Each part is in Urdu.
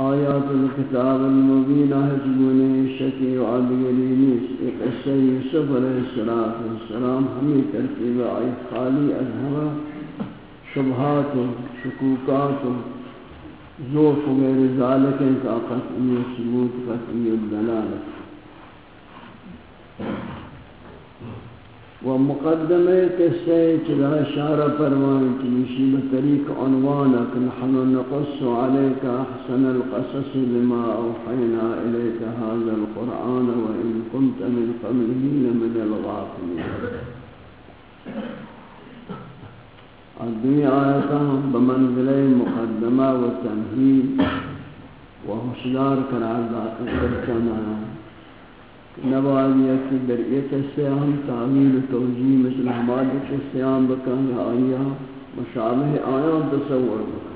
آیات الکتاب المبین حجبون شکی و عدگرینیس ایک قصہ یوسف علیہ السلام ہمیں ترتیب آئی خالی از ہوا شبہات و شکوکات و ذوف غیر ذالک کا قطعی ثبوت قطعی الدلالت و مقدمہ قصہ چلا اشارہ فرمائیں چلیشی بطریق عنوانک نحن نقص علیک احسن القصص بما اوحینا الیک هذا القرآن وان كنت من قبله لمن الغافلین. الدنیا آیتاں بمنزلہ مقدمہ و تمہید و حشدار قرار داتا کرچانا نباویہ کی درئیت السیام تعویل توجیہ مثل حمادت السیام بکن آئیہ مشابہ آیان تصور بکن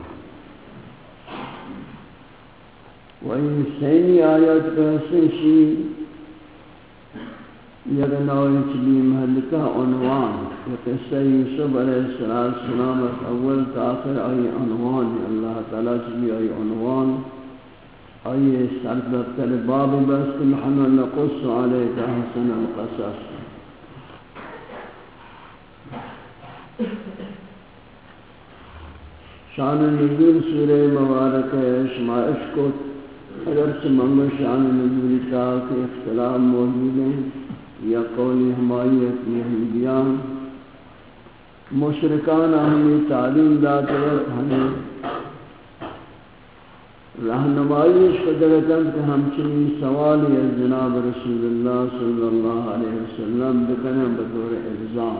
وہی سینی آیات کا حسنشی یغناوی چلی محلکہ عنوان قصہ یوسف علیہ السلام اول تاخر آئی عنوان اللہ تعالیٰ چلی آئی عنوان آئیے سردر باب بس نحن نقص علیک احسن القصص. شان نزول سورہ مبارک شمائش کو اگرچہ منگو شان نزول کا کہ اختلاف موجود ہیں یا قولی حمایت یہودیان مشرکان ہمیں تعلیم داتے ہمیں رہنمائیش قدرتاً کہ ہم چنی سوالی از جناب رسول اللہ صلی اللہ علیہ وسلم بکنے بطور الزام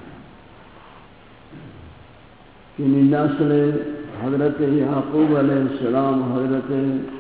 کنی نسل حضرت یعقوب علیہ السلام حضرت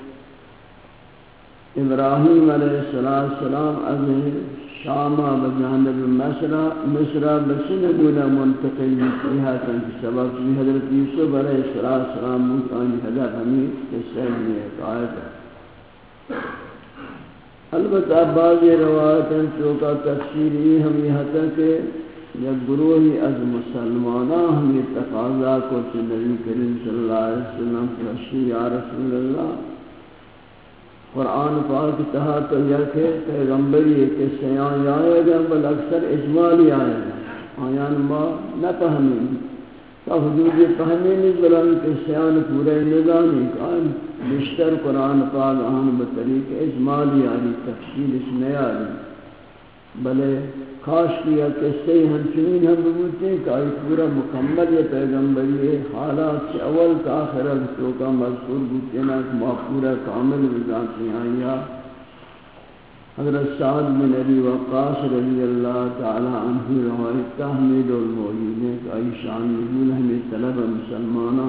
ابراہیم علیہ السلام از شامہ بجانب مصر بسنگونا منتقل بسیحاتا کی سبب کی حضرت یوسف علیہ السلام مکانی حضرت ہمیں قصہ میں ایک آیت ہے. البتہ بعضی روایتاں چوکا تفسیری ہمیں حتی کہ یک گروہی از مسلمانہ ہمیں تقاضا کو کہ نبی کریم صلی اللہ علیہ وسلم فرشی یا رسول اللہ قرآن پاک تہا تو یک ہے پیغمبری ہے کہ سیان آئے گا بل اکثر اجمالی آئے گا آیان ما نہ پہمیں تا حدود پہمیں نہیں بلان کہ سیان پورے نظامی کان بیشتر قرآن پاک آن بطریق اجمالی آلی تفصیل اس میں آلی بلے خاص کیا کہ صحیح ہنچنین ہم ببوتے ہیں کہ آئی پورا مکمل یہ پیغمبری ہے حالات سے اول کا آخر تو کا مذکور بوتے ہیں کہ ما پورا کامل بذاتی آئیا. حضرت سعد بن ابی وقاص رضی اللہ تعالی عنہ روایت تحمید الموجود ہے کہ آئی شان نزول ہمیں طلب مسلمانہ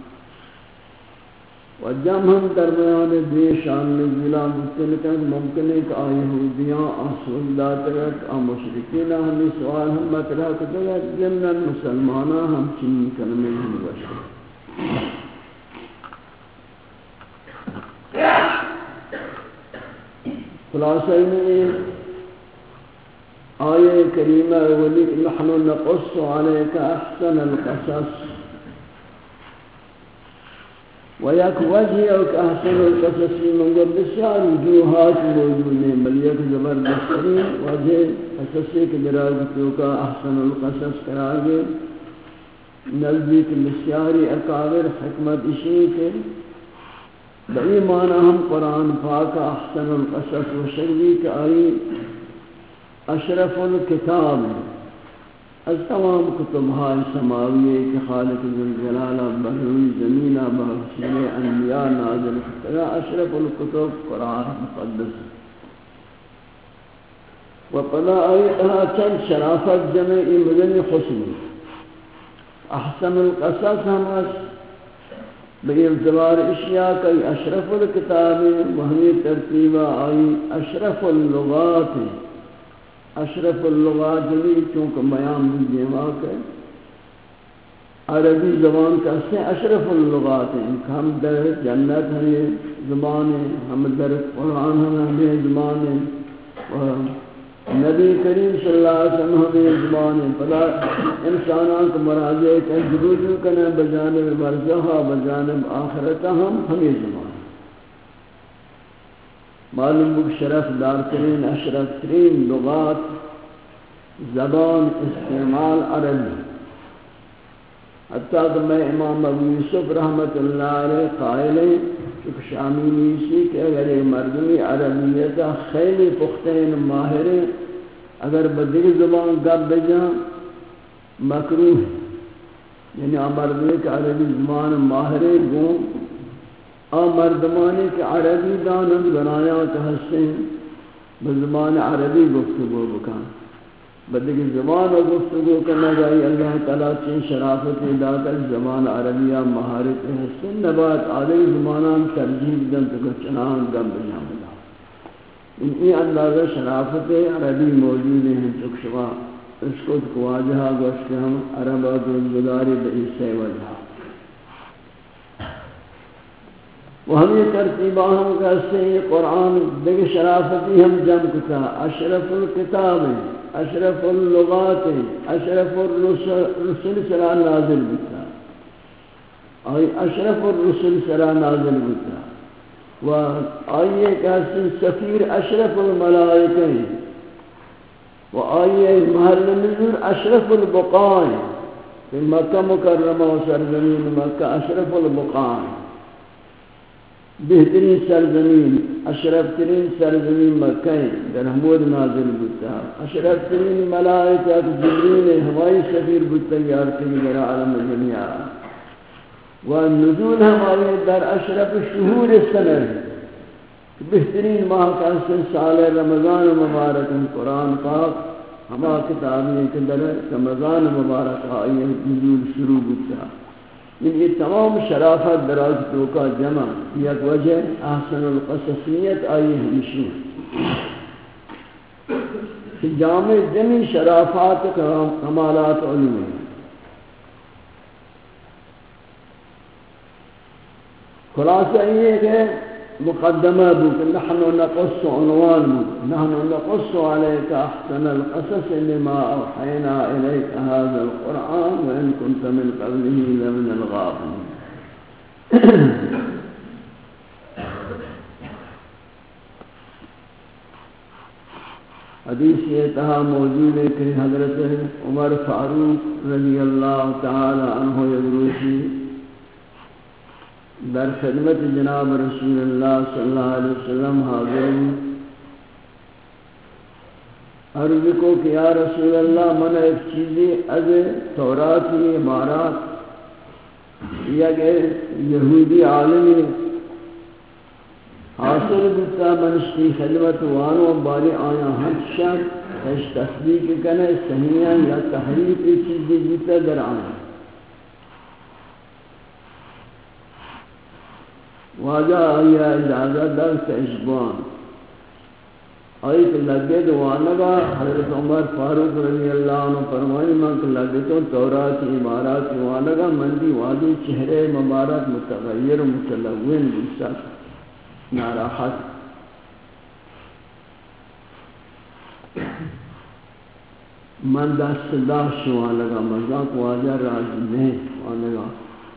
و جب ہم درمیان دے شان نزولہ مستلقہ ممکن ہے کہ آئی یہودیاں اصول داترک مشرکین ہمیں سوال ہم مطرح کرتے جنن مسلمانہ ہم چنین کلمے ہم بشر. خلاصہ میں آیہ کریمہ ولی نحن نقص علیک احسن القصص ویک وجہ اوک احسن القصص منگر بسیار وجوہات موجود ہیں بل یک زبردسترین وجہ قصصی کے دراغتوں کا احسن القصص قرار گئے نزدیک بسیاری اکابر حکمت اشیئے کے بئی معنی ہم قرآن پاک احسن القصص و شروع کے آئی اشرف الکتاب از تمام کتبهای سماویہ کہ خالق ذوالجلال بروی زمینہ بحسن انبیاء نازل کرتا اشرف الکتب قرآن مقدس و پدا آیتها چند شرافت جمعی مدن حسنی احسن القصص ہم اس باعتبار اشیاء کئی اشرف الکتاب وہمی ترتیبہ آئی اشرف اللغات اشرف اللغات بھی چونکہ بیان بھی دیواک ہے عربی زبان کا سے اشرف اللغات ہیں ہم در جنت ہیں زبان ہیں ہم در قرآن ہمیں زبان ہیں نبی کریم صلی اللہ علیہ وسلم ہمیں زبان ہیں پدا انسانان کو مراجعہ کہ جدوجو کنے بجانب برزخہ بجانب آخرتہ ہمیں زبان ہیں معلوم بک شرف دارترین اشرف ترین لغات زبان استعمال عربی، حتیٰ کہ میں امام ابو یوسف رحمۃ اللہ علیہ قائل ہیں کہ شامی نیسی کہ اگر یہ مردمی عربیتا خیلی پختین ماہریں اگر بدری زبان گب بجاں مکروہ، یعنی مردمی کہ عربی زبان ماہریں گوں مردمانی کہ عربی دانند بنایا تحسن بزبان عربی گفتگو بکان، بدگی زبان و گفتگو کرنا جائی اللہ تعالیٰ چین شرافت داتا زبان عربیہ مہارت حسن نبات آدھے زبانان ترجیح دن تکو چنان گم بجام اللہ ان اندازہ شرافت عربی موجود ہیں چکشوا اس کو واجہا گوشت ہم عربہ دوزگداری بئیسے وجہ وہ ہم یہ ترتیبہ ہم کہتے ہیں یہ قرآن دیکھ شرافتی ہم جمع کتا اشرف الکتاب اشرف اللغات اشرف الرسل سرا نازل بتا اور اشرف الرسل سرا نازل بتا و آئیے کہتے ہیں سفیر اشرف الملائکہ و آئیے محل نزول اشرف البقاء في مکہ مکرمہ و سرزمین مکہ اشرف البقاء بہترین سرزمین اشرف ترین سرزمین مکہ در حمود نازل بودتا اشرف ترین ملائکہ جبریل ہوائی سفیر بودتا یارتی در عالم دنیا و نزول ہماری در اشرف شہور سنر بہترین ماہ کا سال رمضان مبارک قرآن پاک ہما کتابی کے در رمضان مبارک آئی نزول شروع بودتا یہ تمام شرافت دراز دو کا جمع یک وجہ احسن القصصیت آئی ہمشی کہ جامع جمعی شرافات کمالات علمی خلاصہ یہ کہ مقدمہ بک نحن نقص عنوان بک نحن نقص عليك احسن القصص لما اوحينا اليك هذا القرآن وان كنت من قبله لمن الغافلين حدیث یہ تہا موجود ہے کہ حضرت عمر فاروق رضی اللہ تعالی عنہ یدروسی در خدمت جناب رسول اللہ صلی اللہ علیہ وسلم حاضر عرض کو کہ یا رسول اللہ من ایک چیزی از توراتی عبارات یا کہ یہودی عالمی حاصل بتا منشتی خدمت وانو باری آیا ہر شک اس تصدیق کنے صحیحاں یا تحریف چیزی بتا در آیا واجہ آیا اجازت در تشبان آئی کہ لگے دوانگا حضرت عمر فاروق رضی اللہ عنہ فرمائی من کہ لگے تو تورات عبارات وانگا مندی وادی چہرے مبارک متغیر متلون بسا ناراحت من دست داشت وانگا مزاق واجہ راضی نہیں وانگا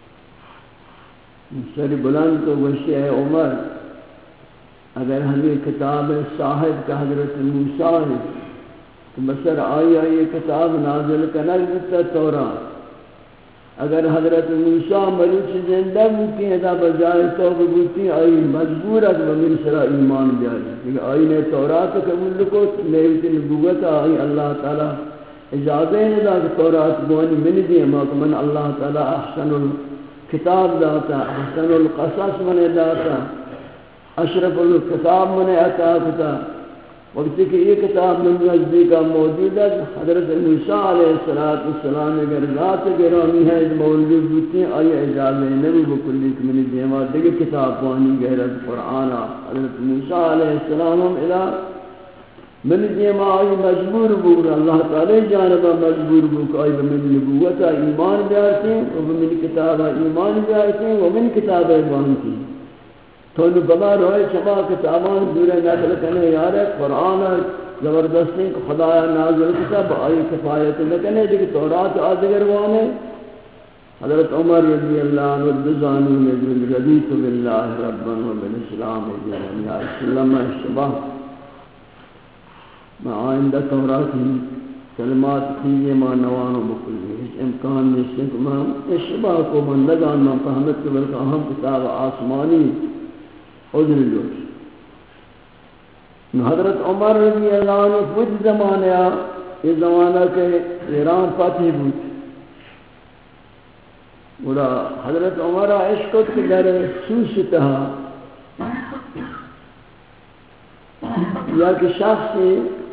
سر بلند تو گوشتے ہے عمر اگر ہمیں کتاب صاحب کا حضرت موسیٰ ہے تو بسر آئی یہ کتاب نازل کنل بتا تورات اگر حضرت موسیٰ ملوچ زندہ بوتی ہیں دا بجائے توب بوتی آئی مجبورت و من سرا ایمان بیاری کیونکہ آئی نے تورات قبول کو نیوت نبوت آئی اللہ تعالی اجازہ ہے دا کہ تورات بوانی من دی من اللہ تعالی احسن کتاب داتا احسن القصص من داتا اشرف الکتاب من عطا کتا وقتی کہ یہ کتاب من نزدیک موجود ہے حضرت موسیٰ علیہ السلام اگر ذات گرامی ہے موجود ہوتی ہیں آئی اجازہ نبی بکلی کمنی دیما دیکھ کتاب پانی گہرت قرآن حضرت موسیٰ علیہ السلام الہ من دیما آئی مجبور بور اللہ تعالی جانبا مجبور بور آئی من نبوتا ایمان بیارتے ہیں ومن کتابا ایمان بیارتے ہیں ومن کتابا ایمانتی تو بما روئے چما کتابان دورے نقل کنے یارے قرآن زبردستی کو خدا نازل کتاب آئی کفایت نکنے دیکھ تورات آدگر وانے حضرت عمر رضی اللہ عنہ دزانی نے رضیت باللہ ربا و بالاسلام دینن یا اسلام اشتباہ ما آئندہ توراتی کلمات کھیئے ما نوانو بکلی اس امکان نہیں کہ میں اشتباہ کو من لگان میں فہمت کے بلکہ ہم کتاب آسمانی عذر جوش حضرت عمر رضی اللہ عنہ کچھ زمانہ یہ زمانہ کے ایران فتح بود بولا حضرت عمر عشقت کے در سوس تہا یا کہ شخصی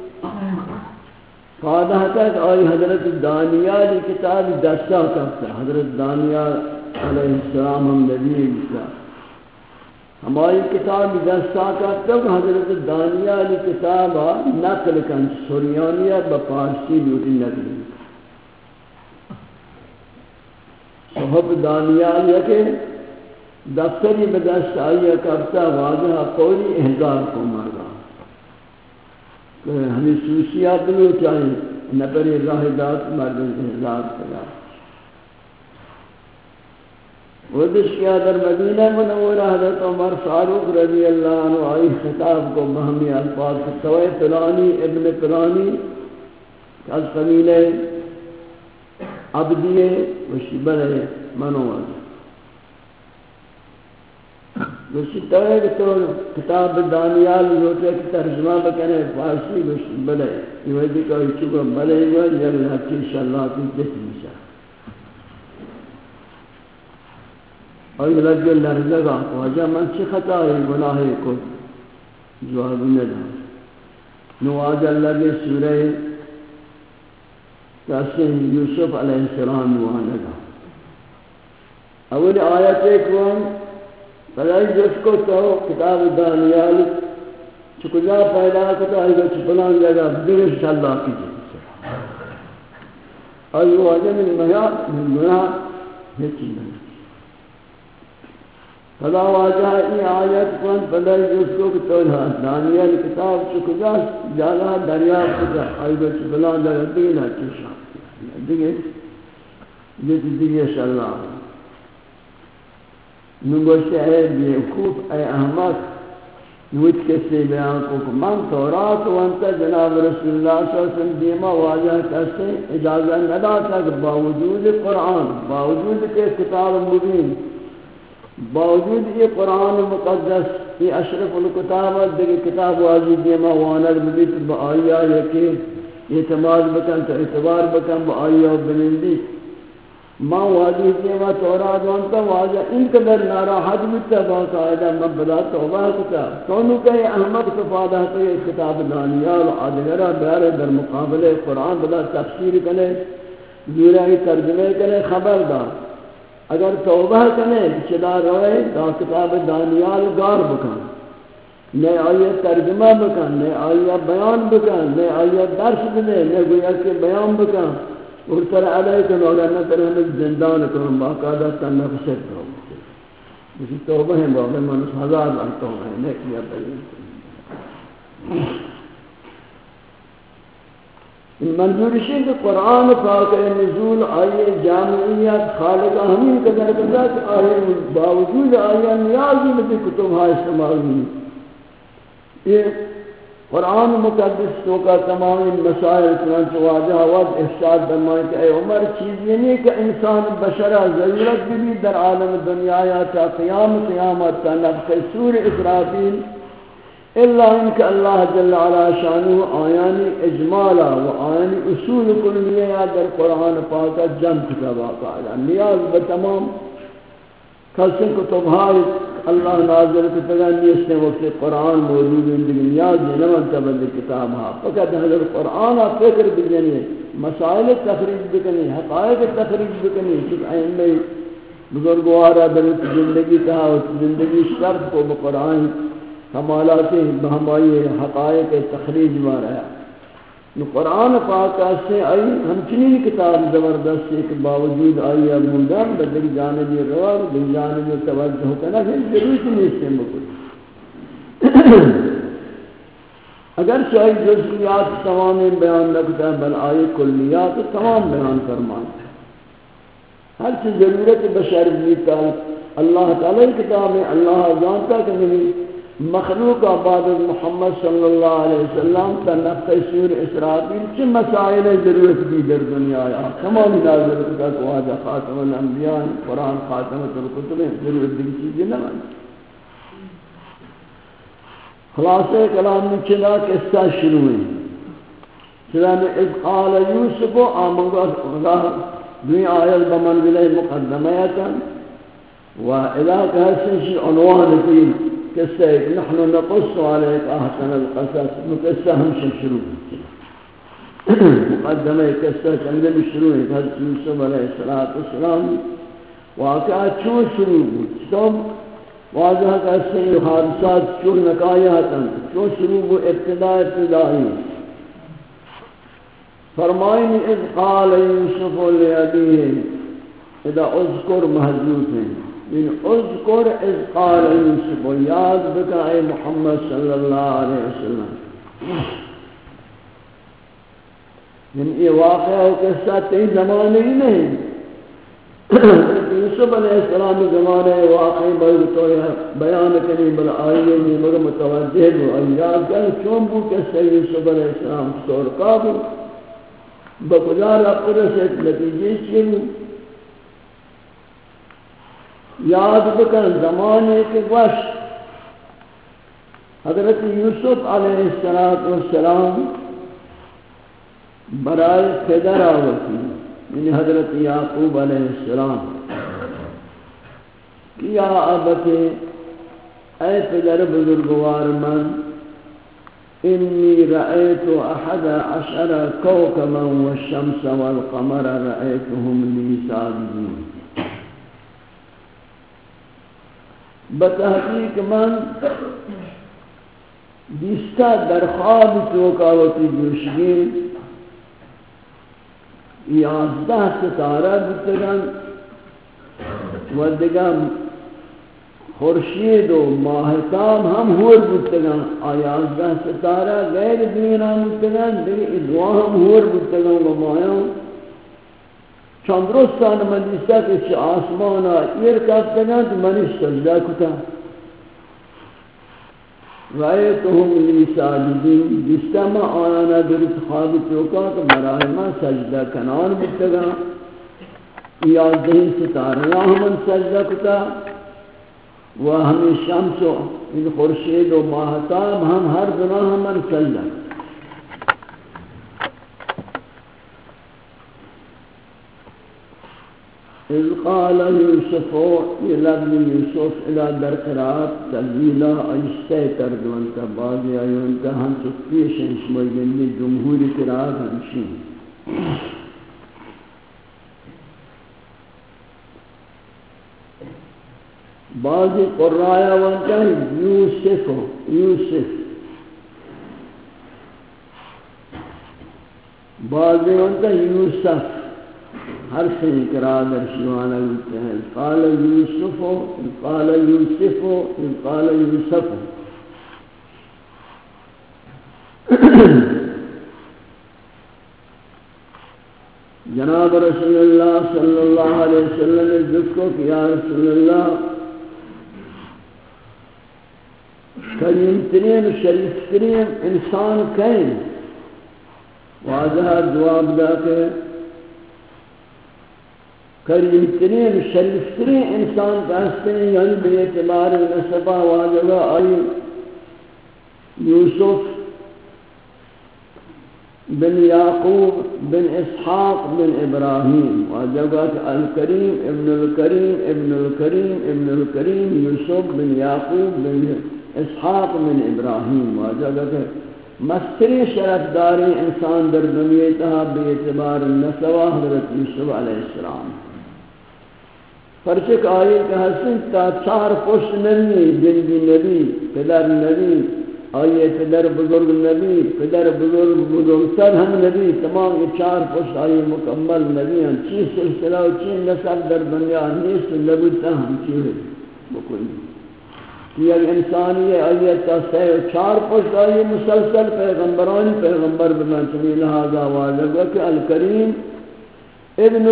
فادہ تک آئی حضرت دانیال کتاب دستا کرتا حضرت دانیال علیہ السلام ہم نبی کتاب ہماری کتاب دستا کرتا کہ حضرت دانیال کتاب نقل کن سوریانیہ بپارسی لوٹی نقل صحب دانیال یا کہ دفتری بدست آئیہ کرتا واضح قولی احضار کو مرگا کہ ہمیں سوسیات بلو چاہیں نپری راہ دات مردن احضار کرا ودش کیا در مدینہ منورہ حضرت عمر فاروق رضی اللہ عنہ آئی خطاب کو بہمی الفاظ سوئے پلانی ابن پلانی از قبیلہ عبدیے وشی بلے منوز وشی توئے کہ تو کتاب دانیال ہوتے کہ ترجمہ بکنے فارسی وشی بلے یہ وجہ کہ چکو بلے گا جب حقی انشاءاللہ کی جت میشا اور یہ لگے لرزگا واجہ من چی خطا ہے گناہی کو جواب ندا نواجہ لگے سورہ کیسے یوسف علیہ السلام نوانگا اول آیت ایک وان فلائی جس کو تو کتاب دانیال چکجا پیدا کتا ہے کہ چپلان جگہ بگش انشاءاللہ کی جائے اور یہ واجہ من گناہ یہ چیز ہے فلا واجہ ای آیت کن فلائی جس کو تو دانیال کتاب چکجا جالا دریاب کتا ہے کہ چپلان جگہ دینا چیشا دیگه یہ دیگه انشاءاللہ نگوشتے اے بیوقوف اے احمق نوچ کسی بیان کو من تورات وانتا جناب رسول اللہ صلی اللہ علیہ وسلم دیما واجہ کسی اجازہ نداتا کہ باوجود قرآن باوجود کے کتاب مبین باوجود یہ قرآن مقدس یہ اشرف الکتابت دیگه کتاب واجی دیما وانر مبیت با آیا یکی اعتماد بکن تو اعتبار بکن با آیا و بنندی ما واجی دیما تورات وانتا واجہ ان قدر ناراحت بتا باقاعدہ من بدا توبہ کتا کونو کہ احمد تفادہ تو یہ کتاب دانیال و آدھگرہ بیارے در مقابلے قرآن بدا تفسیر کنے زیرہی ترجمے کنے خبر دا اگر توبہ کنے چلا روئے دا کتاب دانیال گار بکن نئے آیت ترجمہ بکن نئے آیت بیان بکن نئے آیت درس دنے نئے گویا کے بیان بکن اور تر علیہ کن اور انہ تر ہمیں زندان کرن باقاعدہ تنفسر کرو اسی توبہ ہیں بابا منس ہزار لگتا ہوں نئے کیا بیان منظورشی کہ قرآن پاک نزول آئیے جامعیت خالقہ ہمیں قدر قدر کہ آئیے باوجود آئیے نیازی میں کتب ہاں استعمال ہوئی یہ قرآن مقدس تو کا تمام مسائل چنانچہ واجہ وقت افشاد فرمائے کہ اے عمر چیز یہ نہیں کہ انسان بشرہ ضرورت بھی در عالم دنیا یا تا قیامت تا نفخ سور اسرافیل الا ان کہ اللہ جل علا شانہ آیانی اجمالا و آیانی اصول کلیہ یا در قرآن پاکا جمع کتاب آقا نیاز بتمام کلسن کتبہائی اللہ نازل کتگا نیسنے وقت قرآن موجود ہیں لیکن نیاز نمان تبند کتابها فقط حضرت قرآن فکر بجنی مسائل تخریج بکنی حقائق تخریج بکنی چک ائمہ بزرگوارا در زندگی تھا زندگی شرط کو بقرآن کمالات بہمائی حقائق تخریج مارا ہے قرآن پاک سے آئی ہمچنین کتاب زبردست ہے کہ باوجود آئی موندان بدل جانبی روار دل جانبی توجہ کرنا پھر ضرورت نہیں اس سے مکل اگر شاہی جزئیات تمام بیان لگتا ہے بل آئی کلیات تمام بیان فرماتا ہے ہر چیز ضرورت بشر بیتا اللہ تعالی کتاب میں اللہ جانتا کہ نہیں مخلوق آباد محمد صلی اللہ علیہ وسلم تا نفخ سور اسرافیل چی مسائل ضرورت بھی در دنیا آیا تمام نازل کا واجہ خاتم الانبیاء قرآن خاتمت الکتب ضرورت بھی چیزیں نہ خلاصہ کلام میں چلا قصہ شروع ہے چلا میں اذ قال یوسف آمنگا اللہ دوی آیت بمنزلہ مقدمیتا و علاقہ حسنشی عنوان کی قصہ نحن نقص علیک احسن القصص قصہ ہم شروع مقدمہ قصہ چندن شروع ہے حضرت یوسف علیہ السلام واقعات چون شروع بود چون واضح قصہ حادثات چون نکایاتا چون شروع بود ابتدائی فرمائنی اذ قال یوسف لأبیه اذا اذکر محذوف ہیں من اذکر اذ قال یوسف یاد بکا اے محمد صلی اللہ علیہ وسلم یہ واقعہ و قصہ تئی زمانے ہی نہیں یوسف علیہ السلام زمانے واقعی بلتو بیان کریں بل آئیے میں مگر متوجہ ہو یاد کر چون بو قصہ یوسف علیہ السلام طور قابل بقدار اپنے سے نتیجے چیئے یاد بکن زمانے کے وش حضرت یوسف علیہ السلام برائے پدر آوتی یعنی حضرت یعقوب علیہ السلام کیا ابتے اے پدر بزرگوار من انی رأیت احد عشر کوکبا والشمس والقمر رأیتهم لی ساجدین بتحقیق من بیستا در خواب توقعاتی جوشگین 11 ستارہ بتگن و دیگر خورشید و ماہتاب ہم ہور بتگن 11 ستارہ غیر دینا بتگن دیگر ادوا ہم ہور بتگن و مایاں چندرستان مجلسہ کے آسمانا ایر کفتگن تو منی سجدہ کتا رأیتهم لی ساجدین جستا ما آیانا درست خواب چوکا تو برای ما سجدہ کنان بتگا یازدہین ستارہ ہمیں سجدہ کتا و ہمیں شمس و ان خورشید و ماہتاب ہم ہر دنہ ہمیں سجدہ اذ قال یوسف یہ لفظ یوسف الى در قرآت تلویلا عجستے تردوانتا بعضی آیونتا ہم تکیشن شمائی گندی جمہوری قرآت ہمشین بعضی قرآیا وانتا یوسف بعضی وانتا یوسف ہر سے اقرار در شیوانہ ہوتے ہیں قال یوسف قال یوسف قال یوسف جناب رسول اللہ صلی اللہ علیہ وسلم نے جس کو کہ یا رسول اللہ کریم ترین شریف ترین انسان کہیں واضح جواب دا کہ کریم ترین شریف ترین انسان کہتے ہیں یعنی بے اعتبار نسبہ واجبہ آئی یوسف بن یعقوب بن اسحاق بن ابراہیم واجبہ الکریم ابن الکریم ابن الکریم ابن الکریم یوسف بن یعقوب بن اسحاق بن ابراہیم واجبہ مستری شرف داری انسان در دنیا تہا بے اعتبار نسبہ حضرت یوسف علیہ السلام پرچک آئی کہ حسن تا 4 پشت نبی جنگی نبی پدر نبی آئیے پدر بزرگ نبی پدر بزرگ بزرگتر ہم نبی تمام یہ 4 پشت آئی مکمل نبی ہیں چیز سلسلہ و چیز نسل در دنیا نیست نبوتا ہم چیز بکلی کہ اگر انسانی ہے آئیے تا 4 پشت آئی مسلسل پیغمبرانی پیغمبر بنا چلی لہذا واجب کہ الکریم ابن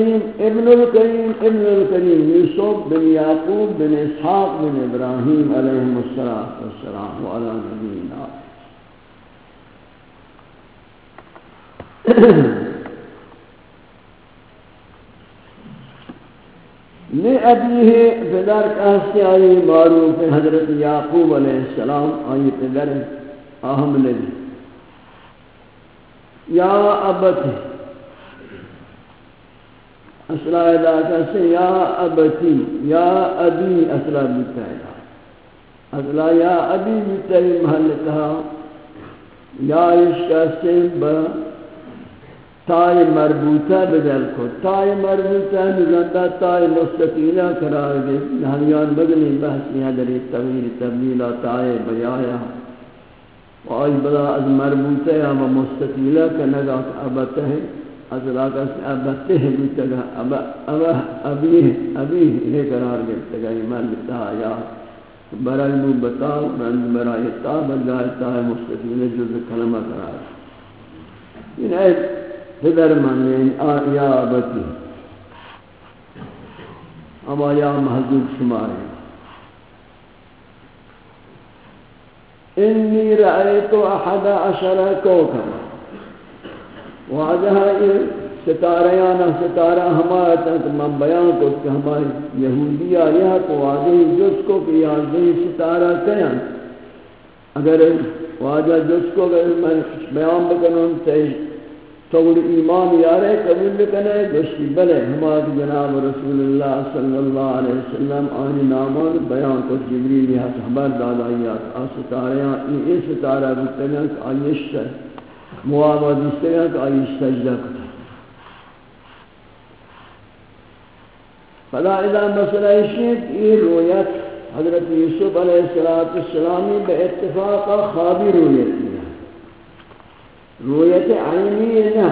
الكريم يوسف بن يعقوب بن إسحاق بن إبراهيم عليهم الصلاة والسلام وعلى نبينا. لأبيه پدر کہتے آئی معروف حضرت یعقوب علیہ السلام آئی پدر اہم نبی. یا ابتی اصلا ادا کہتے یا ابتی یا ابی اصلا بتائیدا اصلا یا ابی بتائی محلتها یا اشکاستے با تائی مربوطہ بدل کو. تائی مربوطہ نزندہ تائی مستقیلہ قرار دے. نحویان بگنی بحثی ہیں در طویل تبلیلہ تائی بیایا و آئی بلا از مربوطہ یا مستقیلہ کنگا ابتہ ہے اصلا کسی ابتہ ہے بیتگا ابی ہے قرار گئے مربوطہ یا برای مبتاو برای تا بجائے تائی مستقیلہ جز کلمہ قرار ہے. پدر مانے یا ابتی اما یا محضوب شمارے. انی رأیت احد عشر کوکبا واجہا ستاریانا ستارہ ہمارا تک من بیان کو کہ ہماری یہودیہ یہ تو واجہی جس کو کہ یازدہی ستارہ کیان اگر واجہ جس کو میں بیان بکنوں توڑ ایمان یارے قبول بکنے گوشتی بلے ہمارے جناب رسول اللہ صلی اللہ علیہ وسلم آنی نامان بیان کو جبریل یہ خبر دادائیات ستاریاں یہ ستارہ بکنے کہ آئیش موابدیستے ہیں کہ آئیش سجدہ کتا. فلا اذا مسئلہ شیط یہ رویت حضرت یوسف علیہ السلام بے اتفاق خوابی رویت ہے. رویت عینی نہ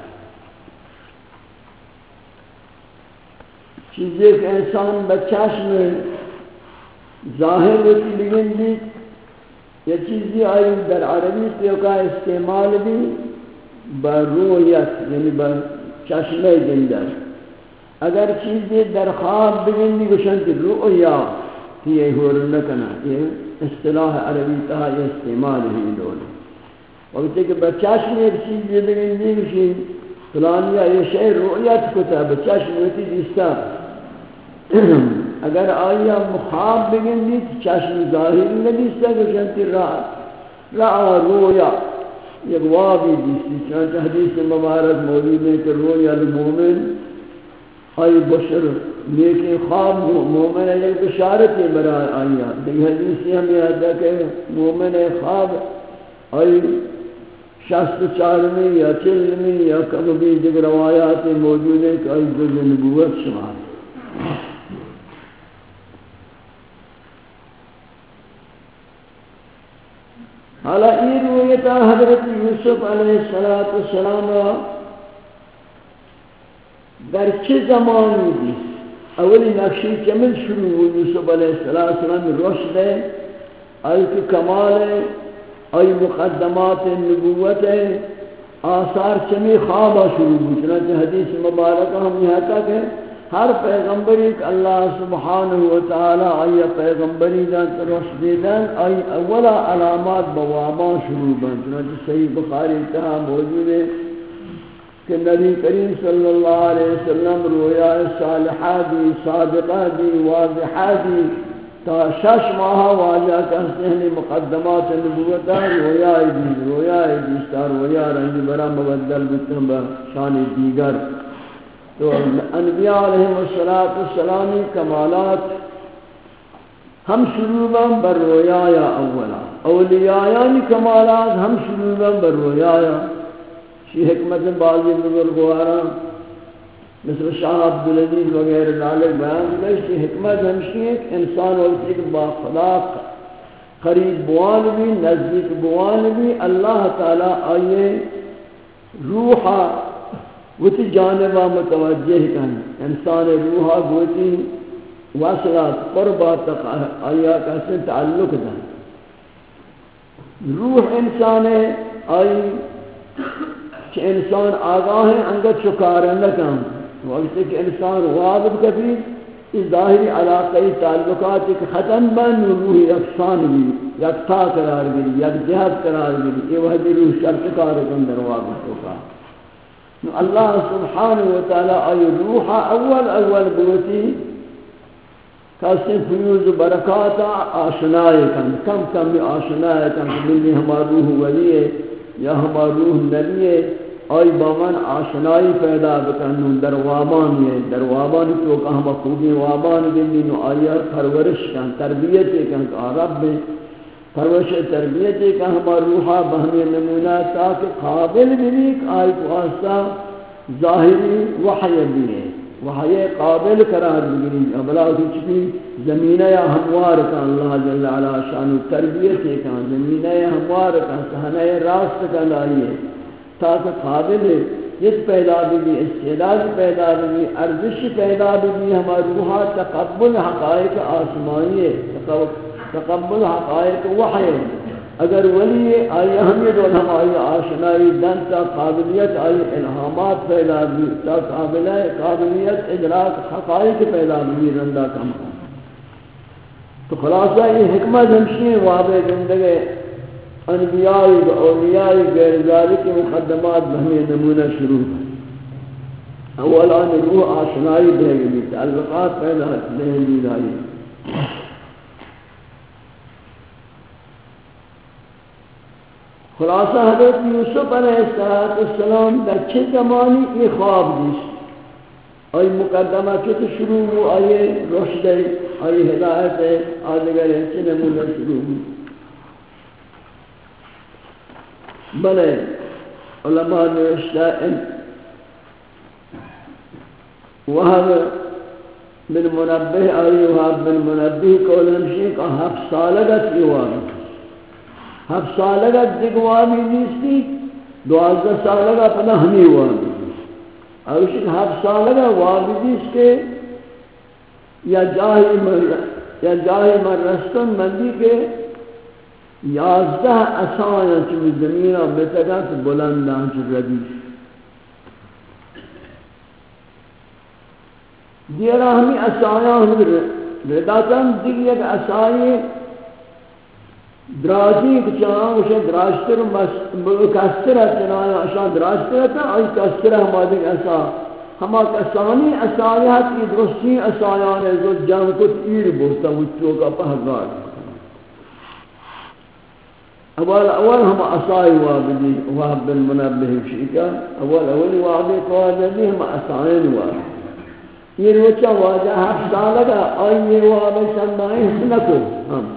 چیزیں کہ انسان بچاش میں ظاہر ہوتی بگن بھی یہ چیزیں آئی در عربی سے کا استعمال بھی برویت یعنی بچشمہ گندر. اگر چیزیں در خواب بگن بھی گوشن کہ رؤیا یہ ہورنکنا یہ اصطلاح عربی تھا یہ استعمال ہی دولے. وقتی کہ بچاش میں ایک چیز یہ بگن دی گوشن فلانیہ یہ شئی رؤیت کتا بچاش میں ہوتی دیستا اگر آیا مخاب بگن دی تو چشم ظاہر ندیستا گوشن تی رعا رویا یک وابی دیستی. چنانچہ حدیث مبارک موجود ہے کہ رویا المومن آئی بشر لیکن خواب مومن ہے یک بشارت ہے برای آیا. دیکھ حدیث سے ہم یاد ہے کہ مومن خواب آئی 64 میں یا 40 میں یا کم بھی دیگر روایات موجود ہیں کہ آئی جز نبوت شمار. حالا یہ رویتا حضرت یوسف علیہ السلام در چه زمانی دیست؟ اولی نقشی کمل شروع ہوئی یوسف علیہ السلام رشد ہے آئی کی کمال ہے آئی مقدمات نبوت ہے آثار چمی خوابہ شروع ہوئی. چنانچہ حدیث مبارکہ ہم یہاں تک ہے ہر پیغمبری کہ اللہ سبحانہ وتعالی آئی پیغمبری دن رشد دن آئی اولا علامات بوابان شروع بن. چنانچہ صحیح بخاری تہا موجود ہے کہ نبی کریم صلی اللہ علیہ وسلم رویا صالحہ دی صادقہ دی واضحہ دی تا 6 ماہ واجہ کہتے ہیں مقدمات نبوتہ رویا رنگ برا مبدل بتن بشان دیگر. تو انبیاء علیہ السلام کمالات ہم شروع بر رویا یا اولا اولیاء یعنی کمالات ہم شروع بر رویا یا شی حکمت بعضی بزرگواران مثل شاہ عبدالعزیز وغیرہ ذالک بیان کرتے ہیں. حکمت ہمشی ہے کہ انسان وقتی کہ با خدا قریب بوان بھی نزدیک بوان بھی اللہ تعالیٰ آئیے روحا وتی جانبہ متوجہ کریں. انسان روحا گوتی واصلات قربات آیا کیسے تعلق دیں. روح انسان آئی کہ انسان آگاہ ہیں انگت شکارندکاں وقت کہ انسان وابد کبھی اس ظاہری علاقی تعلقات ایک ختم بن روحی یکسان بھی یکتا قرار گری یک جہت قرار گری یہ وحدی روح شرط کارکن در وابد ہوگا اللہ سبحانہ وتعالی آئی روح اول بوتی کسی فیوز و برکات آشنائے کن کم بھی آشنائے کن ملی ہمارا روح ولی ہے یا ہمارا روح نبی ہے آئی بامان آشنائی پیدا بکنن در وابان ہے در وابان تو کہ ہم خوبی وابان گندین و آئی پرورش کن تربیت کن رب پرورش تربیت کن ہمارا روحا بہمی نمونہ تاکہ قابل بھی آئی کو آسا ظاہری وحی بھی ہے وحی قابل قرار بگیری ابلا کچھ بھی زمینہ یا ہموار کا اللہ جل علا شان تربیت کا زمینہ یا ہموار کا سہنہ راست کا لائیے تاکہ قابل جس پیدا بھی استعداد پیدا بھی ارزش پیدا بھی ہمارا روحا تقبل حقائق آسمانی ہے تقبل حقائق وحی اگر ولی آئی اہمیت علم آئی آشنائی دن تا قابلیت آئی الہامات پیدا بھی تا قابلیت ادراک حقائق پیدا بھی رندہ کم تو خلاصہ یہ حکمت ہمشی وابع زندگی انبیائی و اولیائی غیر ذالک مقدمات بہمی نمونہ شروع اولان روح آشنائی دے گی تعلقات پیدا دے گی دائی خلاصہ حضرت یوسف علیہ السلام در چھ زمانی یہ خواب دیش آئی مقدمہ کت شروع ہو آئی رشد آئی ہدایت آدھگر چھ نمونہ شروع ہو بلے علماء نوشتہ وہب بن منبہ آئی وہب بن منبہ قول ہمشی کا 7 سالگت یہ واقع 7 سالگت دگوانی نیستی 12 سالگت پناہ ہمی وانی اور اسی 7 سالگت وابدیس کے یا جاہی مرستن مندی کے 11 اسایاں چمی زمینہ بتگت بلندان چی ردیش دیرہ ہمی اسایاں ہمی رداتاں دیگر یک اسائی درازی کچھاں اسے دراشتر کستر چنایا اشان دراشتر تا آئی کستر ہمادی اسا ہما کسانی اسایات کی درستی اسایان ازود جان کت ایر بوستا وچو کا پہگار اول ہم اسائی وابدی واب بن منبہ شیکا اول وابدی قوادی ہم اسائین وابدی یہ روچا واجہ 7 سالگا آئی وابدی سنائیں حسنکو ہم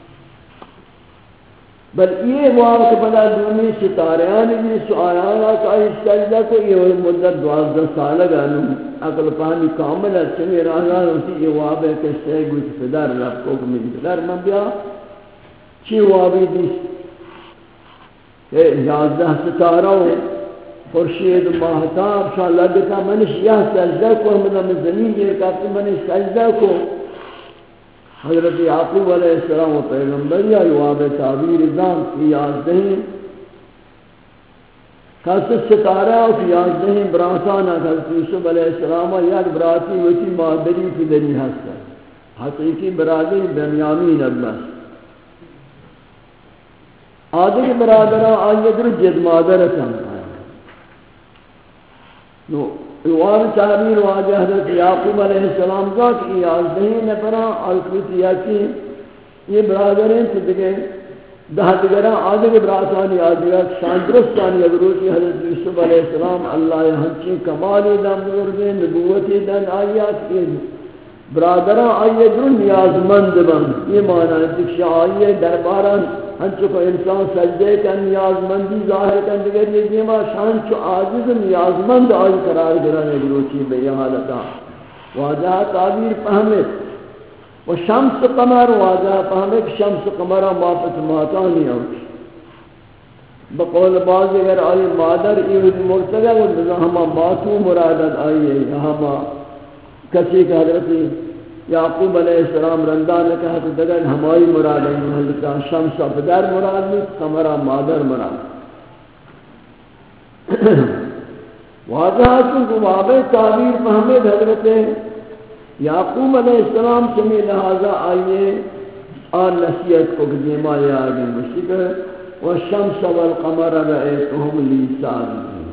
بل یہ واقع بنا دونی ستاریان بھی سعایانا کا سجدہ کو یہ مدت 12 سال گانو عقل پانی کامل ہے چمی رانا اسی یہ واقع کشتے ہیں گوچ پدر رب کو کمی پدر من بیا چی واقعی دیس کہ 11 ستارہ خورشید ماہتاب شان لگتا منش یہ سجدہ کو ہمیں زمین یہ کہتے منش سجدہ کو حضرت یعقوب علیہ السلام و پیغمبر یا جواب تعبیر دان کی یازدہیں کس ستارہ و کی یازدہیں براتانا حضرت یوسف علیہ السلام یک براتی وچی مادری کی دری ہستا حقیقی برادری بنیامین عباس آدھر برادرہ آئیے در جد مادرتا روان تعبیر واجہ حضرت یعقوب علیہ السلام کا کہ یازدہیں نفرہ الکوتیا کی یہ برادریں تھے دیکھیں 10 دیگرہ آدھے براتانی آدھے شاندرستانی اگروتی حضرت یوسف علیہ السلام اللہ ہنچی کمالی دم بردے نبوتی دن آیات کی برادرہ آئیے در نیازمند بند یہ معنی ہے کہ آئیے درباران ہنچو کو انسان سجدے کا نیازمندی ظاہر کن دیگر یہ دیما شان چو عاجز نیازمند آئی قرار گرانے گروچی بے یہ حالتا واجہ تعبیر پہمت و شمس قمر واجہ پہمت شمس قمرہ مافت ماتانی ہوتی بقول بعض اگر آئی مادر ایوز مرتگا و ہما ماتو مرادت آئی ہے ہما کسی کہ حضرتی یعقوب علیہ السلام رندان نے کہا کہ دگر ہماری مراد ہے حضرت شمس پدر مراد نہیں قمرہ مادر مراد واضح چونکہ واضح تعبیر محمد حضرت یعقوب علیہ السلام سمی لہذا آئیے اور نصیحت کو دیما یا آگے مشکل والشمس والقمر رأيتهم لي ساجدين.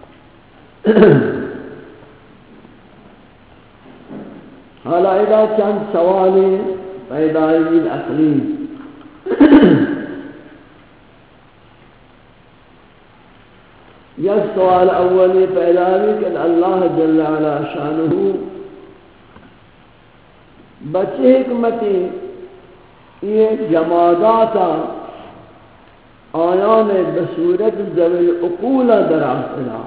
حالا اذا چند سوالی پیدائی الاقلی یہ سوال اولی پیدائی کہ اللہ جل علا شانہ بچے حکمتی یہ جماداتا آیان بصورت ذوی العقول در آخرہ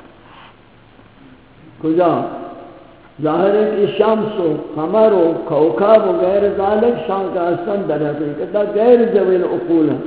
کجا ظاہر ہے کہ شمس و قمر و کوکب و غیر ذالک شان کا حسن در حقیقت غیر ذوی العقول ہے،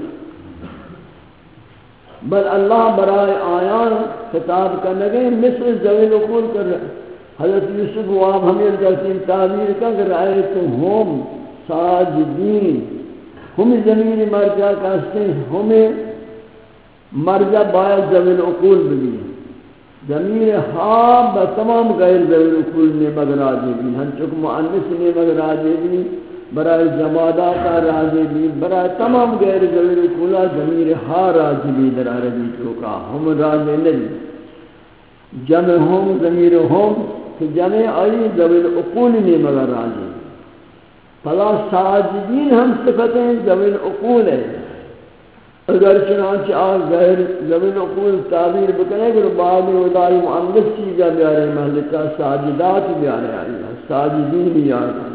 بل اللہ برائے آیان خطاب کرنے گئے مثل ذوی العقول کر رہے. حضرت یوسف و آپ ہمیں جلسین تعبیر کر رأیتهم ساجدین، ہم زمین مرجع کہتے ہیں، ہمیں مرجع باید ذوی العقول بھی ضمیر ہاں بتمام غیر ذوی العقول نے مگر راجی بھی ہم چکہ مؤنث نے مگر راجی بھی برائے جمادات کا راجی بھی برائے تمام غیر ذوی العقول ضمیر ہاں راجی بھی در عربی چوکا ہم راجی نہیں جمع ہم ضمیر ہم کہ جمع آئی ذوی العقول نے مگر راجی فلا ساجدین ہم صفتیں ذوی العقول ہے. اگر چنانچہ آج غیر ذوی العقول تعبیر بکنے کہ بعد ودائی مؤنث چیزیں بیارے محلکہ ساجدات بیارے آئی ساجدین بیارے.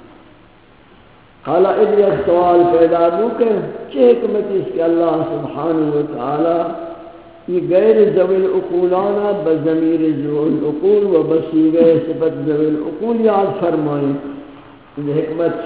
حالا ادھر ایک سوال پیدا ہو کہ چہ حکمت اس کہ اللہ سبحانہ وتعالی یہ غیر ذوی العقولانا بضمیر ذوی العقول و بصیغہ صفت ذوی العقول یاد فرمائیں یہ حکمت.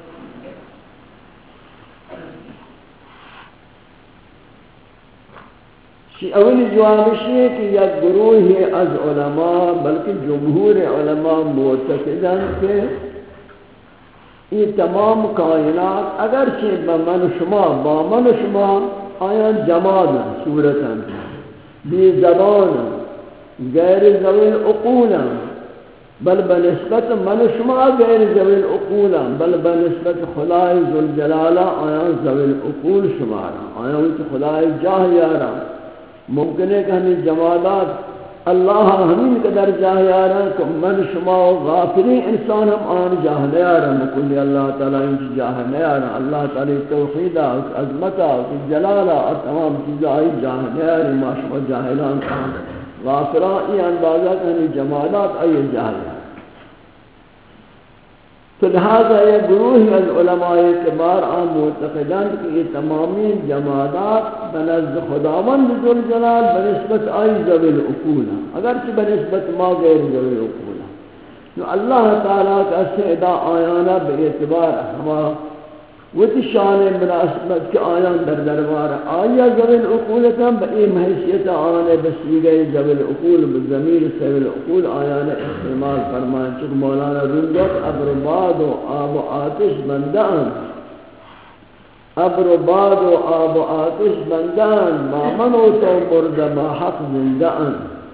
اولی جواب ہے کہ یک گروہ از علماء بلکہ جمہور علماء معتقدان کہ یہ تمام کائنات اگرچہ بمن شما آیان جماد صورتاً بی زبان غیر ذوی العقول بل بنسبت من شما غیر ذوی العقول بل بنسبت خدای ذوالجلالہ آیان ذوی العقول شمارا آیان خدای جاہ یارا. ممکن ہے کہ ہمیں جمادات اللہ ہمیں قدر جاہ یارا کہ من شما و غافلی انسان ہم آن جاہ نیارا مکلی اللہ تعالیٰ انچ جاہ نیارا اللہ تعالیٰ توحیدہ عظمتہ جلالہ اور تمام چیزیں آئی جاہ نیاری ما شما جاہلان کام غافلان یہ اندازہ کہ ہمیں جمادات آئی جاہ یارا. تو لہذا یہ گروہ از علماء کبار عام معتقدان کہ یہ تمامی جمادات بنزد خداوند ذوالجلال بنسبت آئی ذوی العقول اگرچہ بنسبت ما غیر ذوی العقول تو اللہ تعالیٰ کا سعدہ آیانا بے اعتبار ہما وتی شان مناسبت کے آیان در دربار آیا ذوی العقولتا بئی محیثیت آنے بسیغہ ذوی العقول بضمیر ذوی العقول آیان استعمال فرمائیں چکہ مولانا رندت ابر باد و آب و آتش بندان ابر باد و آب و آتش بندان ما منو تو برد ما حق زندان.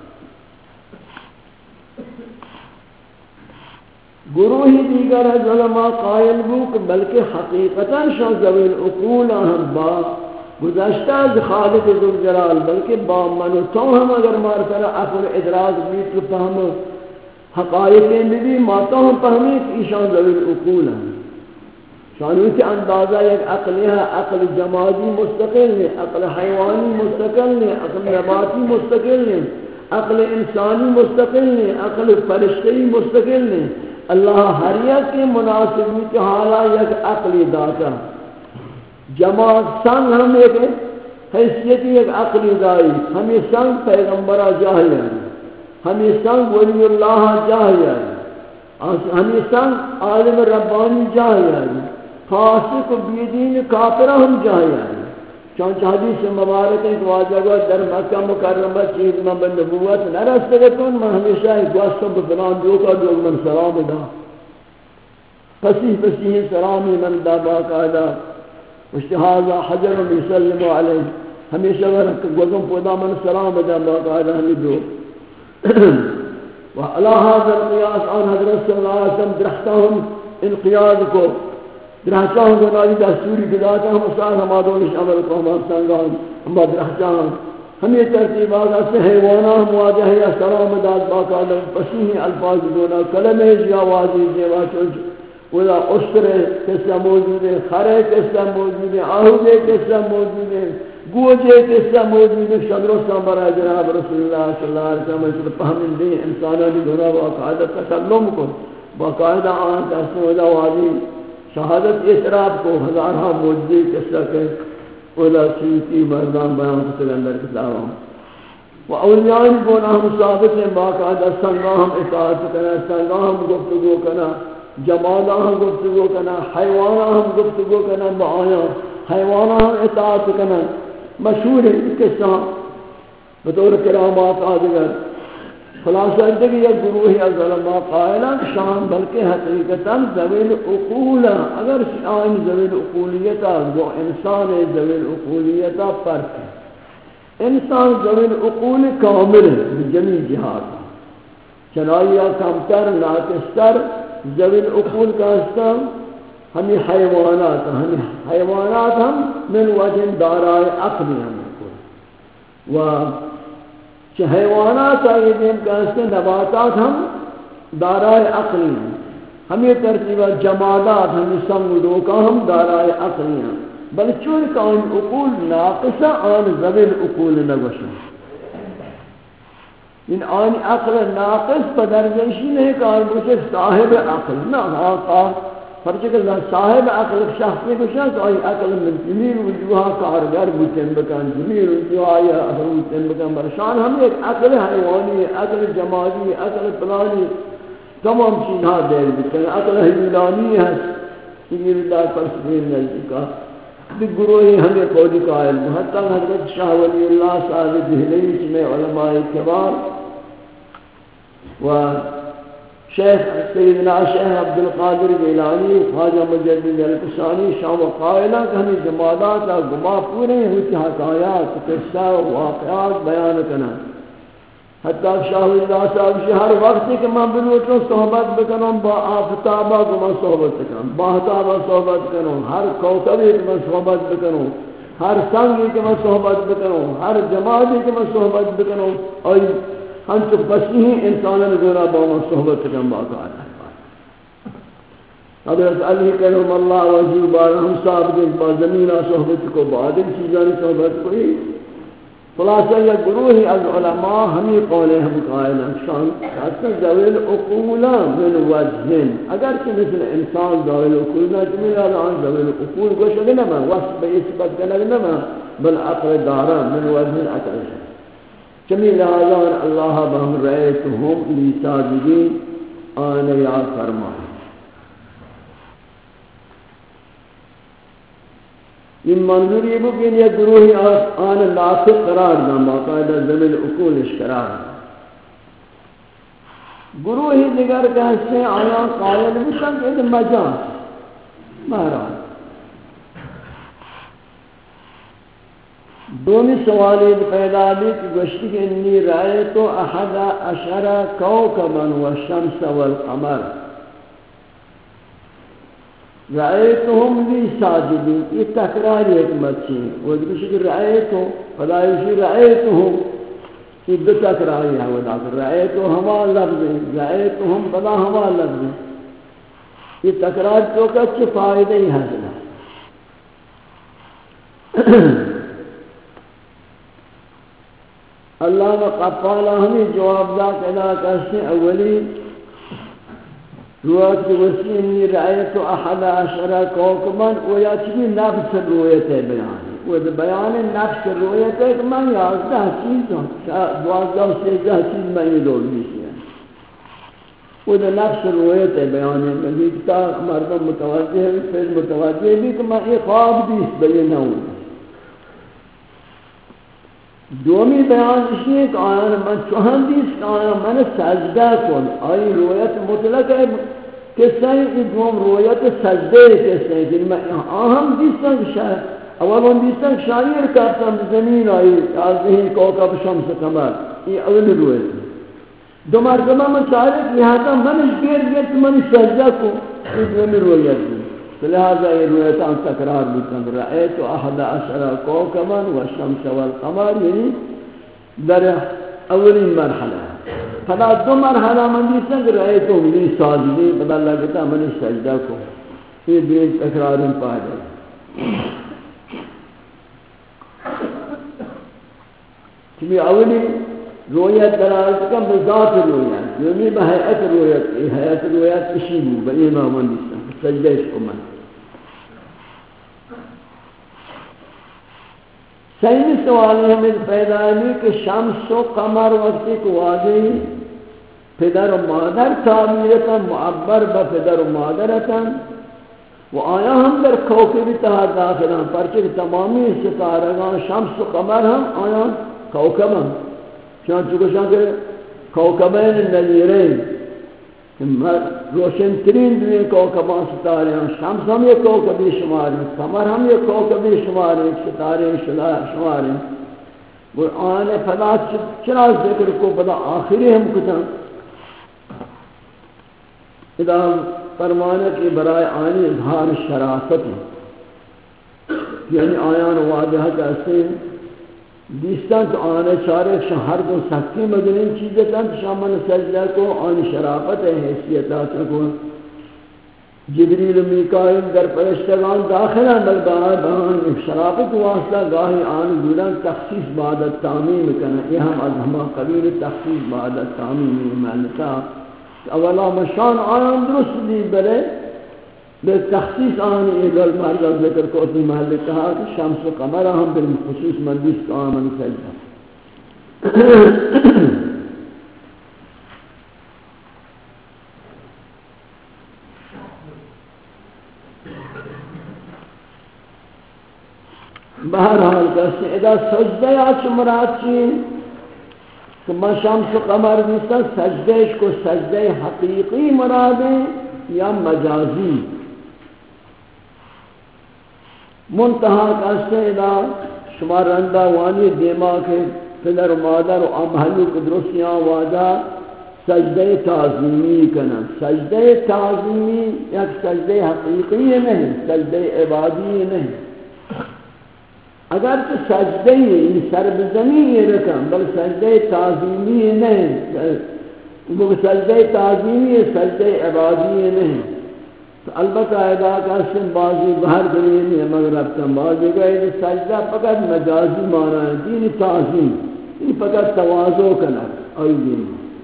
گروہی دیگر علماء قائل بوک بلکہ حقیقتاً شان ذوی العقول ہم با گزشتہ از خالق ذوالجلال بلکہ با من و تو ہم اگر مارسلہ عقل ادراک بیت کو فہم حقائقیں بھی ما تو ہم فہمی کہ شان ذوی العقول ہیں. شانوی کے اندازہ ایک عقل ہے عقل جمادی مستقل ہے عقل حیوانی مستقل ہے عقل نباتی مستقل ہے عقل انسانی مستقل ہے عقل فرشتی مستقل ہے. اللہ ہر یک کے مناسبی کے حالہ یک عقلی داتا جماعت سنگ ہم ایک حیثیتی ایک عقلی دائی ہمیں سنگ پیغمبرہ جاہی ہمیں سنگ ولی اللہ جاہی ہمیں سنگ عالم ربانی جاہی فاسق و بیدین کافرہ ہم جاہی چونچہ حدیث مبارک ہے کہ واجہ گوہ در مکہ مکرمہ چیز میں بنبوت نرستے گتون میں ہمیشہ ایک واسطوں بفلان دوکا دوگ من سلام دا فسیح سلامی من دا باقاعدہ اشتحاظہ حجر یسلم علیہ ہمیشہ اگر گوزم پودا من سلام بدا باقاعدہ ہمیں دو وعلى هذا القياس عن حضرت صلی اللہ علیہ وسلم درختهم انقیاد کو درختهم کو نالی دستوری بداتا ہم اصلاح ہمادونش عمل کو ہم سنگان ہم درختان ہمیں ترتیب آگا سے حیوانہ مواجہ یا سلام داد باقاعدہ پسیح الفاظ دونا کلمہ یا واضح دیوا چونچ ولا اسر قصہ موجود ہے خرے قصہ موجود ہے آہودے قصہ موجود ہے گوجے قصہ موجود ہے شدرستان برای جناب رسول اللہ صلی اللہ علیہ وسلم فہمن دیں انسانانی گناہ باقاعدہ تسلم کو باقاعدہ آن کہتے ولا واضح شہادت اعتراف کو ہزارہ موجودی قصہ کے ولا سیتی مردان بیان کتل اندر کتابوں و اولیان گناہ ہم ثابت ہیں باقاعدہ سنگاہ ہم اطاعت کرنا سنگاہ ہم گفتگو کرنا جمالہ ہم گفتگو کرنا حیوانہ ہم گفتگو کرنا معایا حیوانہ ہم اطاعت کرنا مشہور ہے اس کے ساتھ بطور کرامات آدھگر خلاصہ ہے کہ یہ گروہ از علماء قائلہ شان بلکہ حقیقتاً ذویل عقول اگر آئین ذویل عقولیتا وہ انسان ذویل عقولیتا فرق ہے انسان ذویل عقول کامل ہے جمیع جہات چنائیہ کمتر ناقصتر ذویل عقول کا حصہ ہمیں حیوانات ہم من وجہ دارائے عقلی ہمیں و حیوانات یہ دین کا حصہ نباتات ہم دارائے عقلی ہیں ہمیں ترتیبہ جمادات ہمیں سنگ دوکا ہم دارائے عقلی ہیں بل چونکہ ان عقول ناقصہ آن ذویل عقول نگوشن ان آن عقل ناقص بدرجشی نہیں کہ آن مجھے صاحب عقل نہ آقا فرچہ صاحب عقل شخص نے کچھا تو آئی عقل من جمیل وجوہا کارگر بوتن بکن جمیل وجوہا یا اثر بوتن بکن برشان ہم ایک عقل حیوانی عقل جمالی عقل پلانی تمام چیزها دیر بکن عقل حیولانی ہے سبیل اللہ پر سبیل نزدی کا گروہی ہمیں قولی قائل حتی حضرت شاہ ولی اللہ صاحب دہلیج میں علماء کبار و شیخ سیدنا شیخ عبدالقادر گیلانی خواجہ مجدد القشانی شام و قائلہ کہ ہمیں جمادات گما پورے ہوتی حقایات قصہ و واقعات بیان کرنا حتی شاہ اللہ صاحب سے ہر وقت کہ میں بلوٹوں صحبت بکنوں با آفتابہ کو میں صحبت بکنوں باہتابہ صحبت بکنوں ہر کوکبی کہ میں صحبت بکنوں ہر سنگی کہ میں صحبت بکنوں ہر جماعتی کہ میں صحبت بکنوں اور ہم تو پسیح انساناً گورا با میں صحبت بکنوں باقا ہے حضرت علی کرم اللہ وجیب بارا ہم صاحب دیں با زمینہ صحبت کو بعدن چیزانی صحبت کوئی خلاصہ یہ گروہی از علماء ہمیں قولیں ہم قائلیں شان حتی ذویل عقولا من وجہن اگرچہ مثل انسان ذویل عقولنا جمیل آن ذویل عقول کو شکل نما وصف بإثبت کنگ نما بل عقل دارا من وجہن عقل ہے جمیل آزان اللہ بہم رأیتهم لی ساجدین آن یا فرمائے یہ منظور یہ بھی کہ یہ گروہی آن ناطق قرار دیں باقاعدہ ذویل عقولش قرار گروہی دیگر کہتے ہیں آیا قائل بکن کہ یہ مجاز مہران دومی سوالی پیدا بھی کہ گوشتی کہ انی رأیت احد عشر کوکبا والشمس والقمر رأیتهم لی ساجدین یہ تکراری حکمت چیئے وہ دوشی کہ رأیتو فلایوشی رأیتهم یہ دو تکراری ہے وہ داکر رأیتو ہما لفظ ہے رأیتهم فلا ہما لفظ ہے یہ تکرار تو کا چھ فائدہ ہی حاصل ہے اللہ نے قفالہ ہمیں جواب دا کہنا کہتے اولی روایت کی وسیع انی رأیت احد عشر کوکبا وہ یا چیزی نفس رویت ہے بیان وہ بیان نفس رویت ہے کہ میں 11 چیز ہوں 12 13 چیز میں یہ دور دیسی ہے وہ نفس رویت ہے بیان ہے ملیکتا مردم متوجہ ہے پھر متوجہ بھی کہ میں ایک خواب دیس بلی نہ ہوں دومی بیان اسی ہے کہ آیان من چوہن دیس کہ آیان من سجدہ کن آئی رویت مطلق ہے کس طرح یہ دوم رویت سجدے کس طرح جن میں اہم دیستا کہ شاید اول ان دیستان شاعر کرتا زمین آئی از ذہن کوکب شمس قمر یہ اول روایت دو مرتبہ میں چاہے کہ یہاں کا منش گیر منش سجدہ کو اس میں روایت ہے لہذا یہ روایتان تکرار بکن رأیت احد عشر کوکبا والشمس والقمر یعنی در اولی مرحلہ فلا دو مرحلہ من دیستان کہ رأیتو منی ساجدی فلا اللہ کہتا منش سجدہ کو یہ دین تکرار پاہ جائے چمی اولی رویت دلالت کم بذات رویت یعنی بحیعت رویت حیعت رویت اسی مو با ایمان من دیستان سجدہ اس کو من صحیح سوال ہمیں پیدا ہے کہ شمس و قمر وقتی کو واضح پدر و مادر تعبیرتا معبر با پدر و مادرتا و آیا ہم در کوکبی تحت داخلان پرچہ تمامی ستارگان شمس و قمر ہم آیا کوکبان شان کہ کوکبین نظیرین روشن ترین دوئے کوکبان ستارے ہیں شمس ہم یہ کوکبی شمار ہیں قمر ہم یہ کوکبی شمار ہیں ستارے شمار ہیں وہ آنے پدا چرا ذکر کو پدا آخری ہم کتا ادا فرمانا کی برائے آنی اظہار شرافت یعنی آیان واضح کہتے ہیں دیستان تو آنے چارے ہر دو سختی مدنین چیزیں تن شامل سجدہ کو آنی شرافت ہے حیثیتات کو جبریل و میکائیل در پرشتگان داخل ہیں بل بہان شرافت واسطہ گاہی آن دولان تخصیص بعد تعمیم کرنا یہ ہم از ہما قبیل تخصیص بعد تعمیم معنیتا اولا مشان آیان درست دی بلے بے تخصیص آنی ایگل مرگا ذکر کو اپنی محل کہا کہ شمس و قمر ہم بالخصوص مندیس کا آمن سجدہ بہرحال کہتے ہیں اذا سجدہ آچ مراد چین کہ ما شمس و قمر دیستا سجدہ کو سجدہ حقیقی مراد ہے یا مجازی منتہا کہتے ہیں اذا شما رندہ وانی دیما کے پدر و مادر و امحلو قدرسیاں واجہ سجدہ تعظیمی کنا سجدہ تعظیمی یک سجدہ حقیقی نہیں سجدہ عبادی نہیں اگر تو سجدہ ہی سر بزمین یہ رکھا بل سجدہ تعظیمی نہیں وہ سجدہ تعظیمی ہے سجدہ عبادی نہیں تو البتہ ادا کا سن بازی باہر دلیل ہے مگر اب تم بازی گئے سجدہ فقط مجازی مانا ہے دین تعظیم یہ فقط تواضع کنا اور دین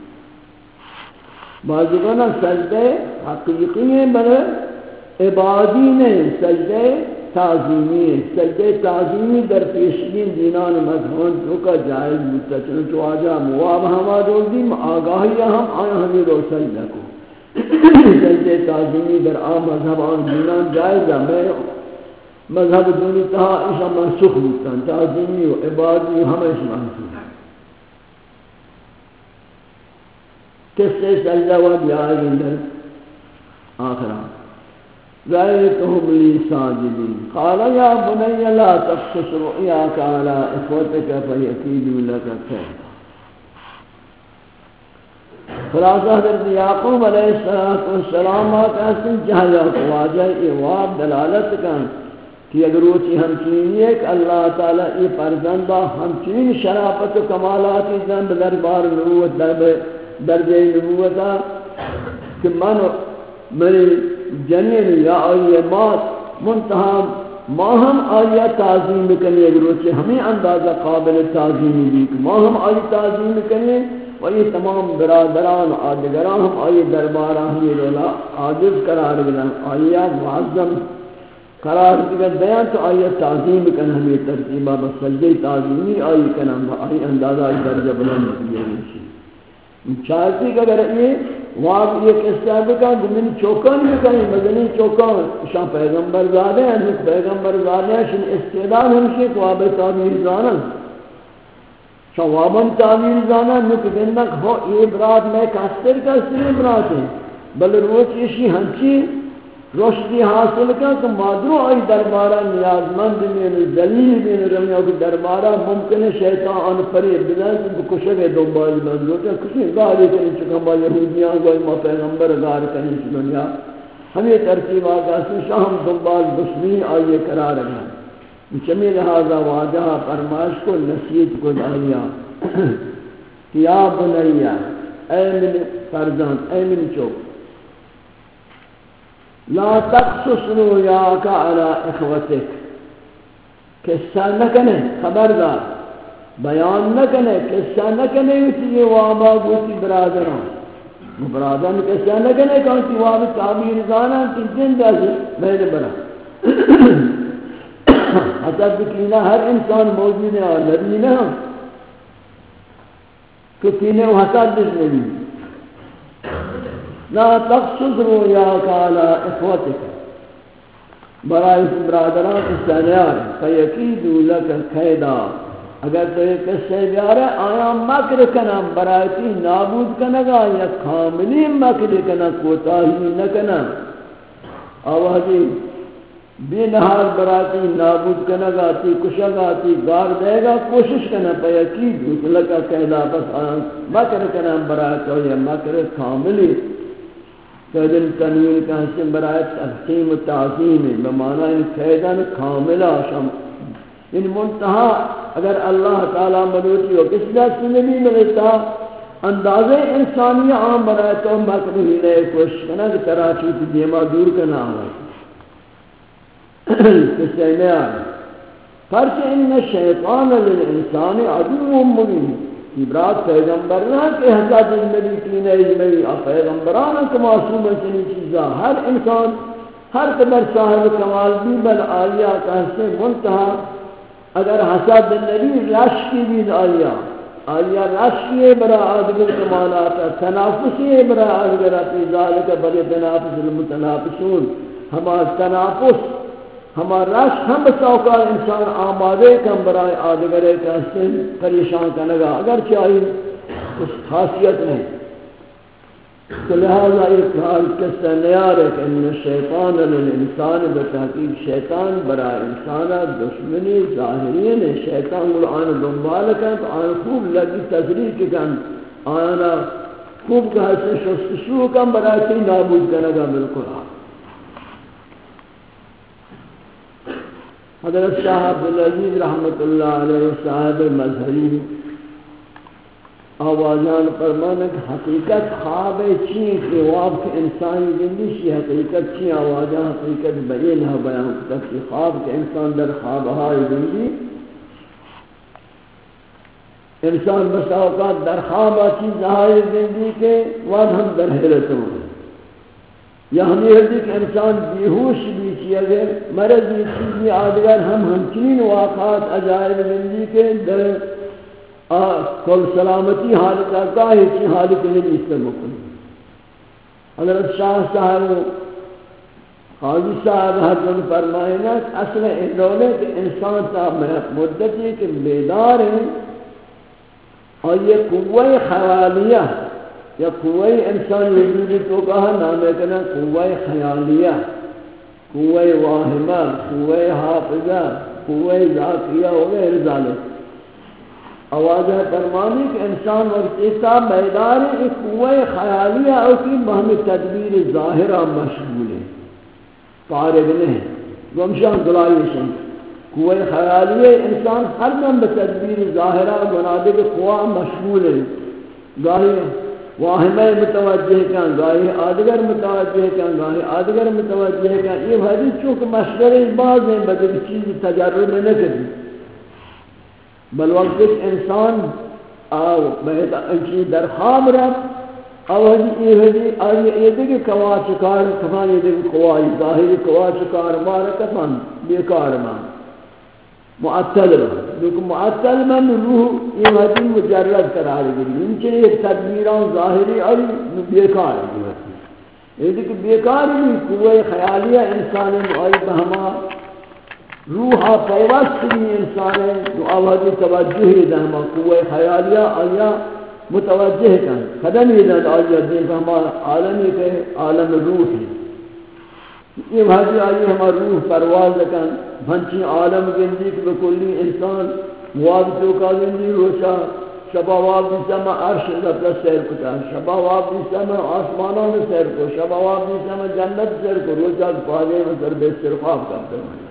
بازی کنا سجدہ حقیقی ہے بل عبادی نہیں سجدہ تعظیمی ہے سجدہ تعظیمی در پیشگین دینان مذہبان جو کا جائز بودتا چنانچہ آجا مواب ہما دول دیم آگاہی ہم آیا ہمیں دو سجدہ کو سجدہ تعظیمی در آم مذہبان دینان جائز ہے میں مذہب دونی تہا ایشا منسوخ بودتا تعظیمی و عبادی ہمیش منسوخ کس سے سجدہ وقت آئے گئے آخران رأيتهم لي ساجدين قال يا بني لا تقصص رؤياك على إخوتك فيكيدوا لك كيدا خلاصہ حضرت یعقوب علیہ السلام کہتے ہیں جہاں واجہ ایواب دلالت کن کہ اگر روچی ہمچین ایک اللہ تعالیٰ ای فرزندہ ہمچین شرافت و کمالاتی زن بدربار نبوت درجہ نبوتا کہ منی جنین یا آئیے مات منتہا ما ہم آئیہ تعظیم بکنی اگر روچے ہمیں اندازہ قابل تعظیمی بھی ما ہم آئی تعظیم بکنی و یہ تمام برادران آدگران ہم آئی دربارہ ہمیں رولا عاجز قرار گنا آئیہ معظم قرار دیان تو آئیہ تعظیم بکنی ہمیں ترتیبہ بس سجدہ تعظیمی آئی کنا آئی اندازہ آئی درجہ بلند بکنی چاہتی کہ اگر یہ وہاں یہ قصہ بکن من چوکان بکن مدنی چوکان شاہ پیغمبر زادے ہیں پیغمبر زادے ہیں شن استعداد ہمشہ کو آب تعمیر زانا شاہ وابن تعمیر زانا نک دنک ہو یہ براد میں کستر براد ہیں بل روچ ایشی ہنچی رشدی حاصل کن کہ مادرو آئی دربارہ نیازمند میں دلیل بین رمیوں کی دربارہ ممکن ہے شیطان آن پری بلن بکشے دنبال بندو کہ کسی گاری کنی چکم با یہودیاں گوئی ما پیغمبر گار کنی چی دنیا ہمیں ترتیب آگا سے شاہم دنبال دشمین آئیے قرار گیا چمی لہذا واجہ فرمائش کو نصیحت کو دائیا یا بنیا اے من فرزان اے من چوک لا تقصص رؤياك على اخوتك قصہ نہ کنے خبردار بیان نہ کنے قصہ نہ کنے یہ وابا گوتی برادران قصہ نہ کنے کانتی وابا تعبیر زانا کی زندہ سے بہن برا حسد بکینا ہر انسان موجود ہے اور نبی نہ کتینے و حسد بکینا لا تقصد رؤياك على اخوتك برای برادران قصہ نیار فیکیدو لک کیدا اگر تو یہ قصہ بیارے آیا مکر کنا برایتی نابود کنگا یا کاملی مکر کنا کوتاہی نکنا آوازی بے نحال برایتی نابود کنگا تی کشگا تی گار دے گا کوشش کنا فیکیدو لک کیدا بس آیا مکر کنا برایتی یا مکر کاملی قیدن تنوین کا حسن برای تحقیم و تعظیم ہے بمعنی قیدن کاملہ شم ان منتہا اگر اللہ تعالی مدوٹی ہو کس لئے سے نبی ملتا اندازے انسانی عام برای تو مکرہی لئے کوشش کنا کہ تراچی کی دیما دور کنا ہوا کس لئے میں آئے پرچہ ان شیطان للانسان عدو مبین عبرات پیغمبر نہ کہ حضرت نبی کی نہیں میں پیغمبران کا معصوم چنی چیزا ہر انسان ہر قدر صاحب کمال بھی بل آیا کہتے منتہا اگر حسد نبی رش کی بھی آیا رش کی برا آدگر کمالات تنافسی برا آدگر اپنی ذالک بلی تنافس المتنافسون ہمارا تنافس ہمارا رش ہم بساوکار انسان آمادے کم برائے آدھگرے کا حسن پریشان کنگا اگر چاہیے اس خاصیت نہیں تو لہذا ایک حال قصہ نیار ہے کہ ان شیطان للانسان بتحقیق شیطان برائے انسانا دشمنی ظاہرین ہے شیطان آن دنبال کن تو آن خوب لگی تذریق کن آنا خوب کا حسن شستشو کن برائے تی نابود کنگا بالکل حضرت شاہ عبدالعزیز رحمت اللہ علیہ صاحب مظہری آوازان فرمانک حقیقت خواب چین کہ واب کے انسانی زندگی شی حقیقت چین آوازان حقیقت بیان ہے بیان کتب کی خواب کے انسان در خوابہائی زندگی انسان بس اوقات در خوابہ چیز آئی زندگی کے واب ہم در حیرت ہوئے یا ہمیں ہے کہ انسان بیہوش بھی چیئے گئے مرض بھی چیزی آدگر ہم ہمچین واقعات عجائب زندگی کے در کل سلامتی حالت آقاہی چی حالت نہیں استمکن حضرت شاہ صاحب قاضی صاحب حضرت فرمائنا اصل اندولے کہ انسان صاحب مدتی کہ بیدار ہیں اور یہ قوہ خیالیہ یا قوہ انسان وجودی تو کہا نام کنا قوہ خیالیہ قوہ واہمہ قوہ حافظہ قوہ ذاتیہ وغیر ذالک آوازہ فرمانی کہ انسان وقتیسا بیدار ایک قوہ خیالیہ او کی بہم تدبیر ظاہرہ مشغول ہے فارغ نہیں گمشان دلائی شن قوہ خیالیہ انسان ہر دم بتدبیر ظاہرہ منادق قوہ مشغول ہے گاہی واہمہ متوجہ کن گاہی آدگر متوجہ کن گاہی آدگر متوجہ کن یہ حدیث چونکہ مشغل بعض ہیں بدل چیز تجرب میں نہ کریں بل وقت ایک انسان بہت انچی در خواب رب آئی یہ دیکھ کوا چکار کفان یہ دیکھ کوائی ظاہری کوا چکار مارا کفان بیکار مان معطل لیکن معطل من روح یہ حدیث مجرد قرار گئی ان کے ایک تدبیران ظاہری علی بیکار ہے یہ دیکھ بیکار بھی قوہ خیالیہ انسان معائی بہما روحا پیوست بھی انسان ہے جو آوازی توجہ دہما قوہ خیالیہ آیا متوجہ کن قدم یہ دن آیا دین بہما عالمی کے عالم روح ہے یہ حاجی آئی ہمارا روح پرواز لکن بھنچی عالم گندی کہ بکلی انسان مواد چوکا گندی روشا شبا واب دیسا میں عرش رب سیر کتا شبا واب دیسا میں آسمانوں میں سیر کو شبا واب دیسا میں جنت سیر کو روشا پاگے میں سر بے سرخواب کرتے ہیں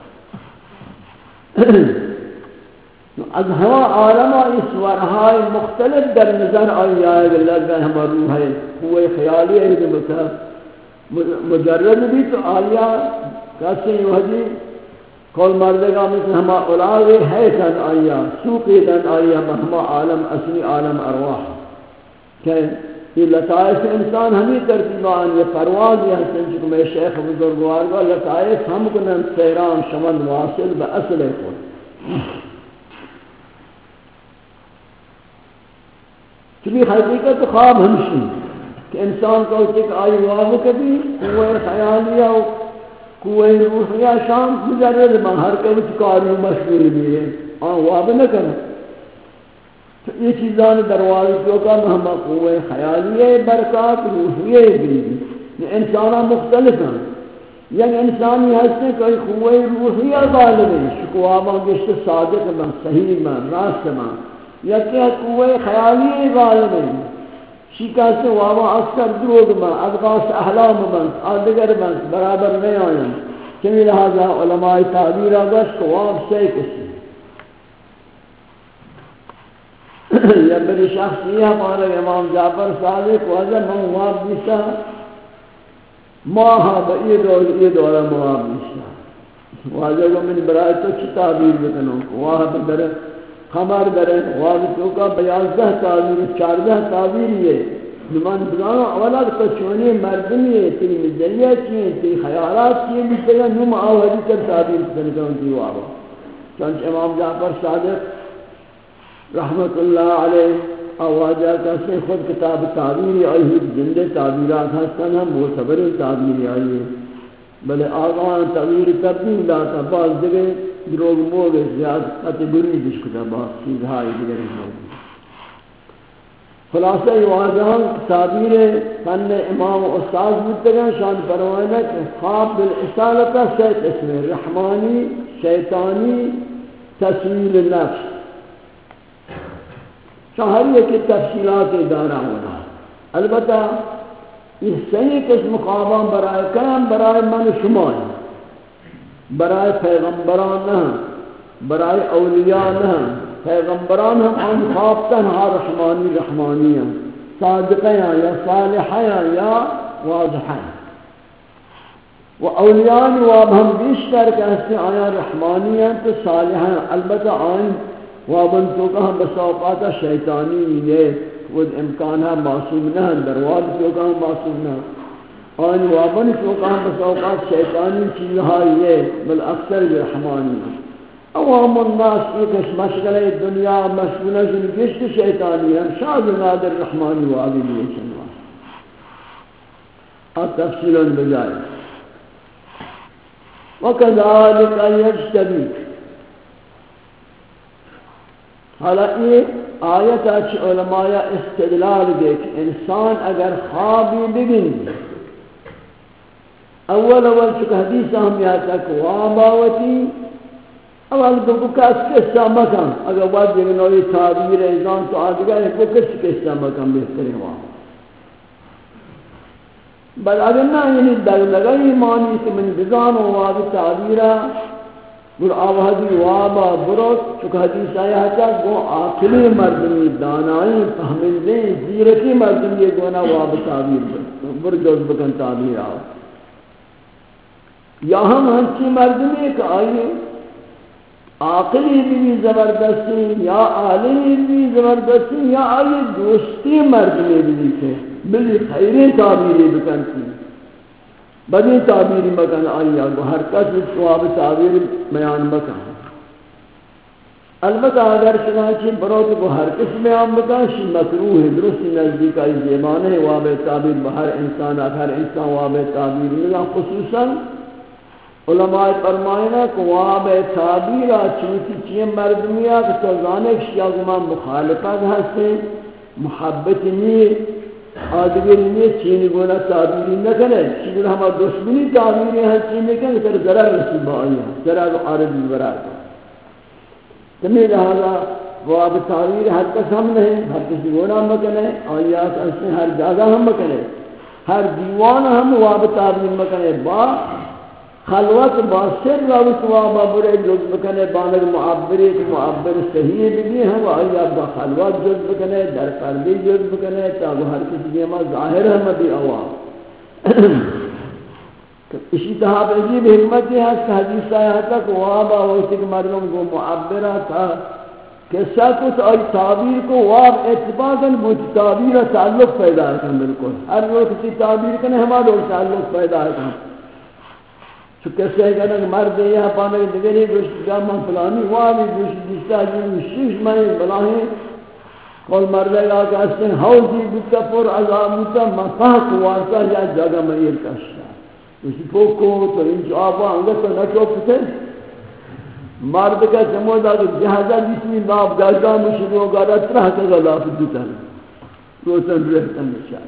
از ہوا عالمہ اس ورہائی مختلف در نظر آئی آئے کہ لگا ہمارا روح ہے قوہ خیالی ہے کہ بتا مجرد بھی تو آیا کسی وحدی کول مردگا مثل ہما اولاغی ہے تن آیا سوقی تن آیا ہما عالم اصلی عالم ارواح کہ یہ لطائف انسان ہمیں ترتیبان یہ پرواز یہ حسن چکو میں شیخ بزرگوار کا لطائف ہم کنن سیران شمند واصل با اصل کن چلی حقیقت خواب ہمشی کہ انسان کو ایک آئی واب کبھی قوہ خیالیہ و قوہ روحیہ شام مجرد من ہر کبھی کاری مشغول بھی ہے واب نہ کرنا تو یہ چیزان دروازے جو کا ہم قوہ خیالیہ برکات روحیہ بھی یہ انسانہ مختلف ہیں یک انسانی ہستے کوئی قوہ روحیہ غالب ہے شکوابا گشت صادق من صحیح من راست من یکی قوہ خیالیہ غالب ہے شیکا سے واما اکثر دروگ من ادغاس احلام من آدگر من برابر نہیں آئیں چمی لہذا علماء تعبیر آگاش کو واب سے کسی یا بری شخصیہ پانا امام جعفر صادق واضح من واب بیسا ماہا با یہ دورہ مواب بیسا واضح کو من برای تو چی تعبیر بکنوں واہ بدر خمر درے واضح کا بیازدہ تعبیر 14 تعبیر یہ نمان بزانو اولا تو چونی مردمی ہے تیری مجلیہ چیئے تیری خیالات چیئے بھی تیرا نم آوازی کر تعبیر سنکا ان کی وابا چونچہ امام جعفر صادق رحمت اللہ علیہ آوازہ کسی خود کتاب تعبیری آئی ہوئی جندے تعبیرات ہستن ہم وہ صبر تعبیری آئی ہے بلے آغان تعبیر تبدیل لاتا بعض جگہ دروگ موگ زیاد قطبری دشکتا باق چیزہائی دیگر موگ خلاصہ یہ واضحان تعبیر فن امام و استاذ بودتگا شان پروائنہ کہ خواب بالعصالتا سیت اسم رحمانی شیطانی تسویل نفس شاہر یہ کہ تفصیلات دارہ ہونا البتہ یہ صحیح قسم خوابان برائے قیام برائے من شمال برائے پیغمبران نہ برائے اولیاء نہ پیغمبران ہم ان خوابتاً ہا رحمانی رحمانی ہیں صادقیاں یا صالحیاں یا واضحیاں و اولیاء واب ہم بیشتر کہتے ہیں آیا رحمانی ہیں تو صالحیاں البتہ آئین وابن تو کہاں بساوقات شیطانی یہ وہ امکانہ معصوم نہ درواد تو کہاں معصوم نہ آئین وابن تو کہاں بساوقات شیطانی چیزہا یہ بل اکثر رحمانی ہیں عوام الناس ایک مشغلہ دنیا مشغولہ جن گشت شیطانی ہیں شاذ نادر رحمانی وابی لیے چنوا اور تفصیلاً بجائے وَكَذَلِكَ يَجْتَبِيكَ حالا یہ آیت اچھ علماء استدلال دے کہ انسان اگر خوابی بگن اول چکہ حدیث ہم یہاں تک واباوتی اول کو کس قصہ مکان اگر بعد جنوی تعبیر انسان تو آدھگاہ کو کس قصہ مکان بہتری وہاں بل اگر نہ یعنی در لگئی مانی کہ من بزان و واب تعبیرہ گر آوہدی وابا برد چکہ حدیث آیا تک وہ آخری مردمی دانائی فہمندے زیرتی مردمی گونا واب تعبیر برجوز بکن تعبیر آو یا ہم ہنچی مردمی کہ آئیے عاقلی بھی زبردستی یا عالمی بھی زبردستی یا آئیے دوستی مردمی بھی تھے بلی خیری تعبیری بکنتی بدی تعبیری مکان آئیے ہر کس سواب تعبیر بیان مکان البتہ اگر چنانچہ بروت کو ہر کس بیان مکان شی مکروح ہے درستی نزدیک آئی زیبان ہے واب تعبیر بہر انسان ہر انسان واب تعبیر ملا خصوصاً علماء فرمائنا کہ واب تعبیر چونکہ چیئے مردمیہ کہ تو زانک شیعہ زمان مخالفت ہستے محبت نہیں آدگری نے چینی گونا تعبیری نہ کرے چیزیں ہم دشمنی تعبیری ہیں چینی کہ پھر ضرر رسیب آئی ہیں ضرر عارضی برای تمہیں لہذا وہ اب تعبیر ہر کس ہم نہیں ہر کسی گونا مکنے آیات اس ہر جگہ ہم مکنے ہر دیوان ہم وہ اب تعبیر مکنے با خلوت با سر روت وابا برے جز بکنے بانگ معبری کہ معبر صحیح بھی ہم آیا با خلوت جز بکنے در قلبی جز بکنے تاکہ ہر کسی دیما ظاہر ہم بھی آوام اسی طرح عجیب حکمت ہے کہ حدیث آیا تھا کہ وابا وقت کہ مردم کو معبرہ تھا کہ ساتھ آئی تعبیر کو واب اتفاقاً وہ تعبیر تعلق پیدا ہے بالکل ہر وہ کسی تعبیر کا نہیں ہمارا تعلق پیدا ہے تو کیسے ہے کہ مرد یہاں پانے کے دگری گوشت جامعہ فلانی والی گوشت جستا جنہی شیش میں بلاہیں کل مرد ہے کہ اس نے حوضی بکتا پر عذاب بکتا مفاق وارتا یا جگہ میر کشتا اسی پوکو تو ان جوابا انگر تو نہ چوکتے مرد کا سمودہ کہ جہازہ جسمی ناب گاجہ مشروع کا رترہ کا غلاف دیتا ہے روشن رہتا نشاہ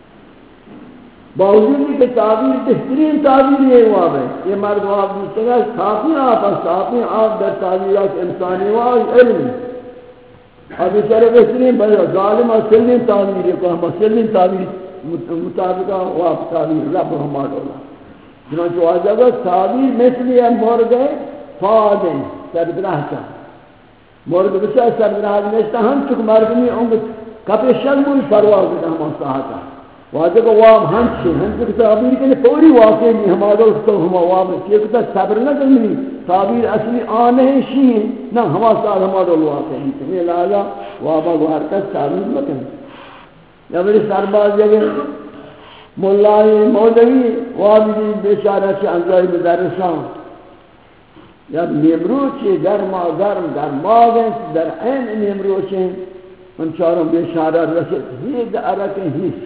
باوجود کہ تعبیر بہترین تعبیر یہ واب ہے یہ مرد واب دیتے گا صافی آپ در تعبیرات انسانی واب علم اب اس طرح بہترین ظالم سلیم تعبیر ہے کہ ہم سلیم تعبیر مطابقہ واب تعبیر رب ہمارا اللہ چنانچہ واجب تعبیر مثلی مرد فادن سرگراہ کا مرد بچہ سرگراہ نشتا ہم چک مردمی انگت کپی شلموی پرواز دیتا ہم آساہتا واجب واب ہنچ ہنچ کی تعبیر کے لئے پوری واقعی نہیں ہمارا تو ہم واب یہ کتا صبر نہ کرنی تعبیر اصلی آنے ہیں شیئے نہ ہما ساتھ ہمارا واقعی نہیں تمہیں لہذا وابا گوھر کا تعبیر مکن یا میری سرباز جگہ ملائی مولوی وابی بیچارہ چی انجائی مدرسان یا نیمروچی گرما گرم در این نیمروچی ان چاروں بیچارہ رسد ہید عرق ہیس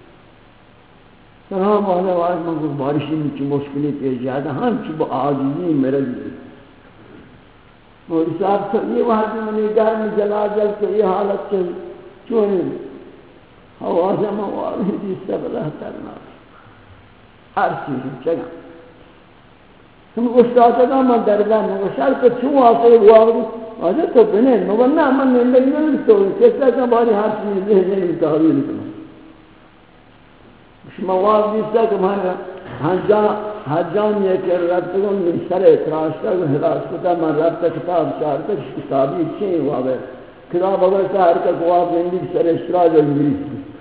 سلام والا واحد من کو بارشی میں چی مشکلی پیش جاتا ہم چی با آجزی مرض دی مولی صاحب تو یہ وحد منی گرم جلال تو یہ حالت چل چونی حوازہ مواری دی سب اللہ ترنا ہر چیز چگا تم گشتاتا گا من دردہ من گشتاتا تو چون آسے واقعی آجا تو بنین مگر نا من نندگی نمی تو کسا کن باری ہر چیز ذہن میں تحویل کنم مواد دیستا کہ میں حجان یہ کہ ربطگوں میں سر اتراشتا کہ حراس کتا من ربط کتاب چارتا کتابی چین وابے کتاب اگر سہر کا قواب اندی سر اشتراج المری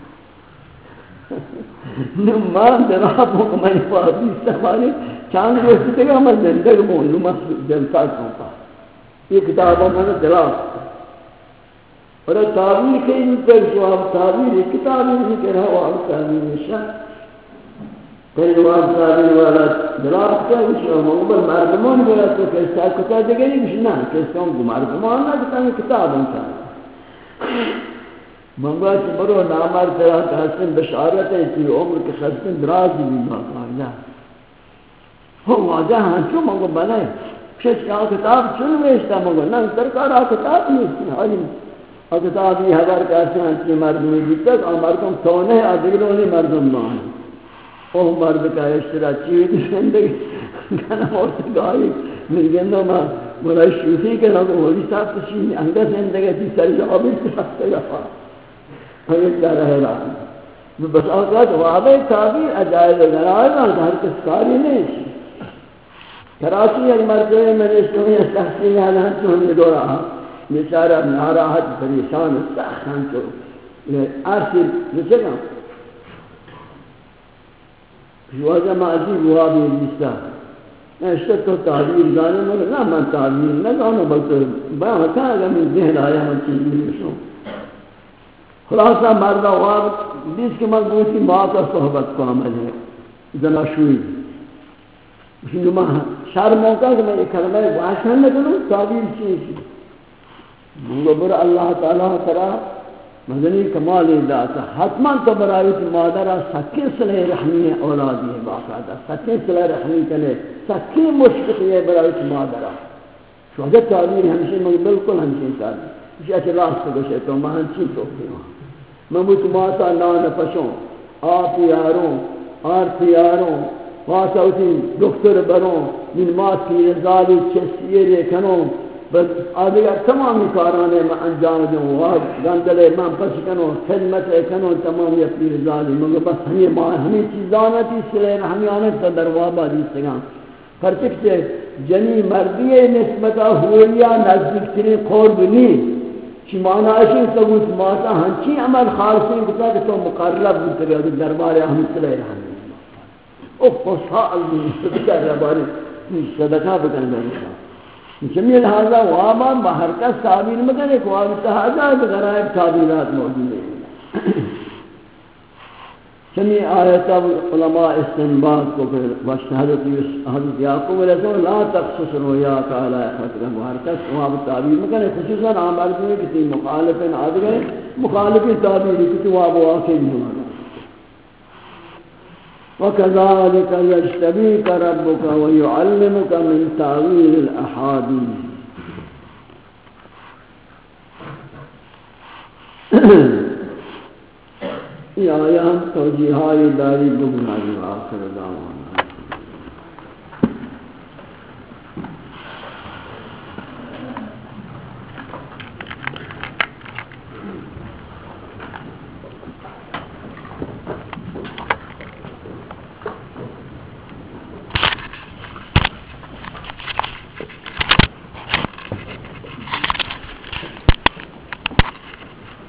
نمان جناب ہوں کہ میں مواد دیستا مانی چاند روشتے گا میں زندگ مولو مصر جلتا کھوپا یہ کتابوں میں دلاس اور تعبیر کے انتر جواب تعبیر کتابی نہیں کر رہا وہ تعبیر نشان کئی واد تعبیر والا دراز کا اس مقبل مردمان بولا تو کیسا کتا دگری بشنا کیسا ہم مردمان نہ کتا ہے کتاب انسان منگوہ چی برو نامار ترہ حسن بشارت ہے تی عمر کے خسن درازی بھی مقالا ہم واجہ ہنچو منگو بنائے شش کہا کتاب چن ویشتا منگو نا سرکارا کتاب نہیں حالی کتاب یہ حضر کہتے ہیں کہ مردمی جیتا کہ مردم تونے ادگرونی مردم نانے وہ مرد کا اشترا چیوی زندگی کنا موسیقی گائی میری گندوں میں مرائی شوفی کے لوگ ہولی صاحب کشی انگا زندگی تھی سری جوابی سکتے گا ہمیں کیا رہے رہا بس اوقات وعبہ تعبیر عجائب گرائے گا ہر کس کاری نہیں کراچی ایک مرکوے میں نے سنی تحصیل حالان تو ہمیں دو رہا بیچارہ ناراحت پریشان سخن تو عرصی نچے گا شوازہ معجی ہوا بھی لیستا اشتر تو تعبیر جانے مگر نا من تعبیر نہ جانا بلکہ باہتا اگر من ذہن آیا من چیز ملشوں خلاصہ مردہ واب بیس کے مضبوطی ماں کا صحبت کو عمل ہے زناشوئی اسی جو ماں شرم ہوتا کہ میں یہ کلمہ واشن نہ کروں تعبیر چیز مگر اللہ تعالیٰ ترہ مدنی کمال داتا حتما تو برای کی مادرہ سکی صلح رحمی اولادی ہے باقاعدہ سکی صلح رحمی کنے سکی مشکل ہے برای کی مادرہ شو اگر تعبیر ہمشہ مگر بالکل ہمشہ تعبیر اسی اچھے راست گوشے تو مہن چیز ہوتی ہوں ممت ماتا نان پشوں آپ یاروں آرت یاروں واسوتی دکتر بروں من مات کی رضالی چسیرے کنوں بس آدھگا تمامی کارانے میں انجام دوں گندلے میں پس کنوں خدمت کنوں تمامی اپنی رضالی مگر بس ہمیں چیزانا تھی سلین ہمیں آنت تا دروابہ دیستگاں پرچک سے جنی مردی نسبتا ہوئیا نزدیک ترین قرب نہیں چی معنی اشی سبوت ماتا ہنچی عمل خالصیں کتا کہ تو مقرب بنتری اور دربار ہمیں صلی رحمی او خوشحال بنتر درباری صدقہ بکن بنتر جمیل حاضر وابا بحرکت تعبیر مکن ایک وابتا حاضر بغرائب تعبیرات موجود ہے چمی آیتا علماء استنباط کو پھر وشت حضرت یعقوب علیہ السلام لا تقصص رویاک علی اخوتک محرکت وہاں تعبیر مکنے خصوصاً عامل کو کتی مخالفین آدھگئے مخالفی تعبیری کتی وہاں واقعی ہونا وَكَذَلِكَ يَجْتَبِيكَ رَبُّكَ وَيُعَلِّمُكَ مِنْ تَعْوِيلِ الْأَحَادِيثِ یہ آیات توجیہائی داری بگناری آخر دعوانا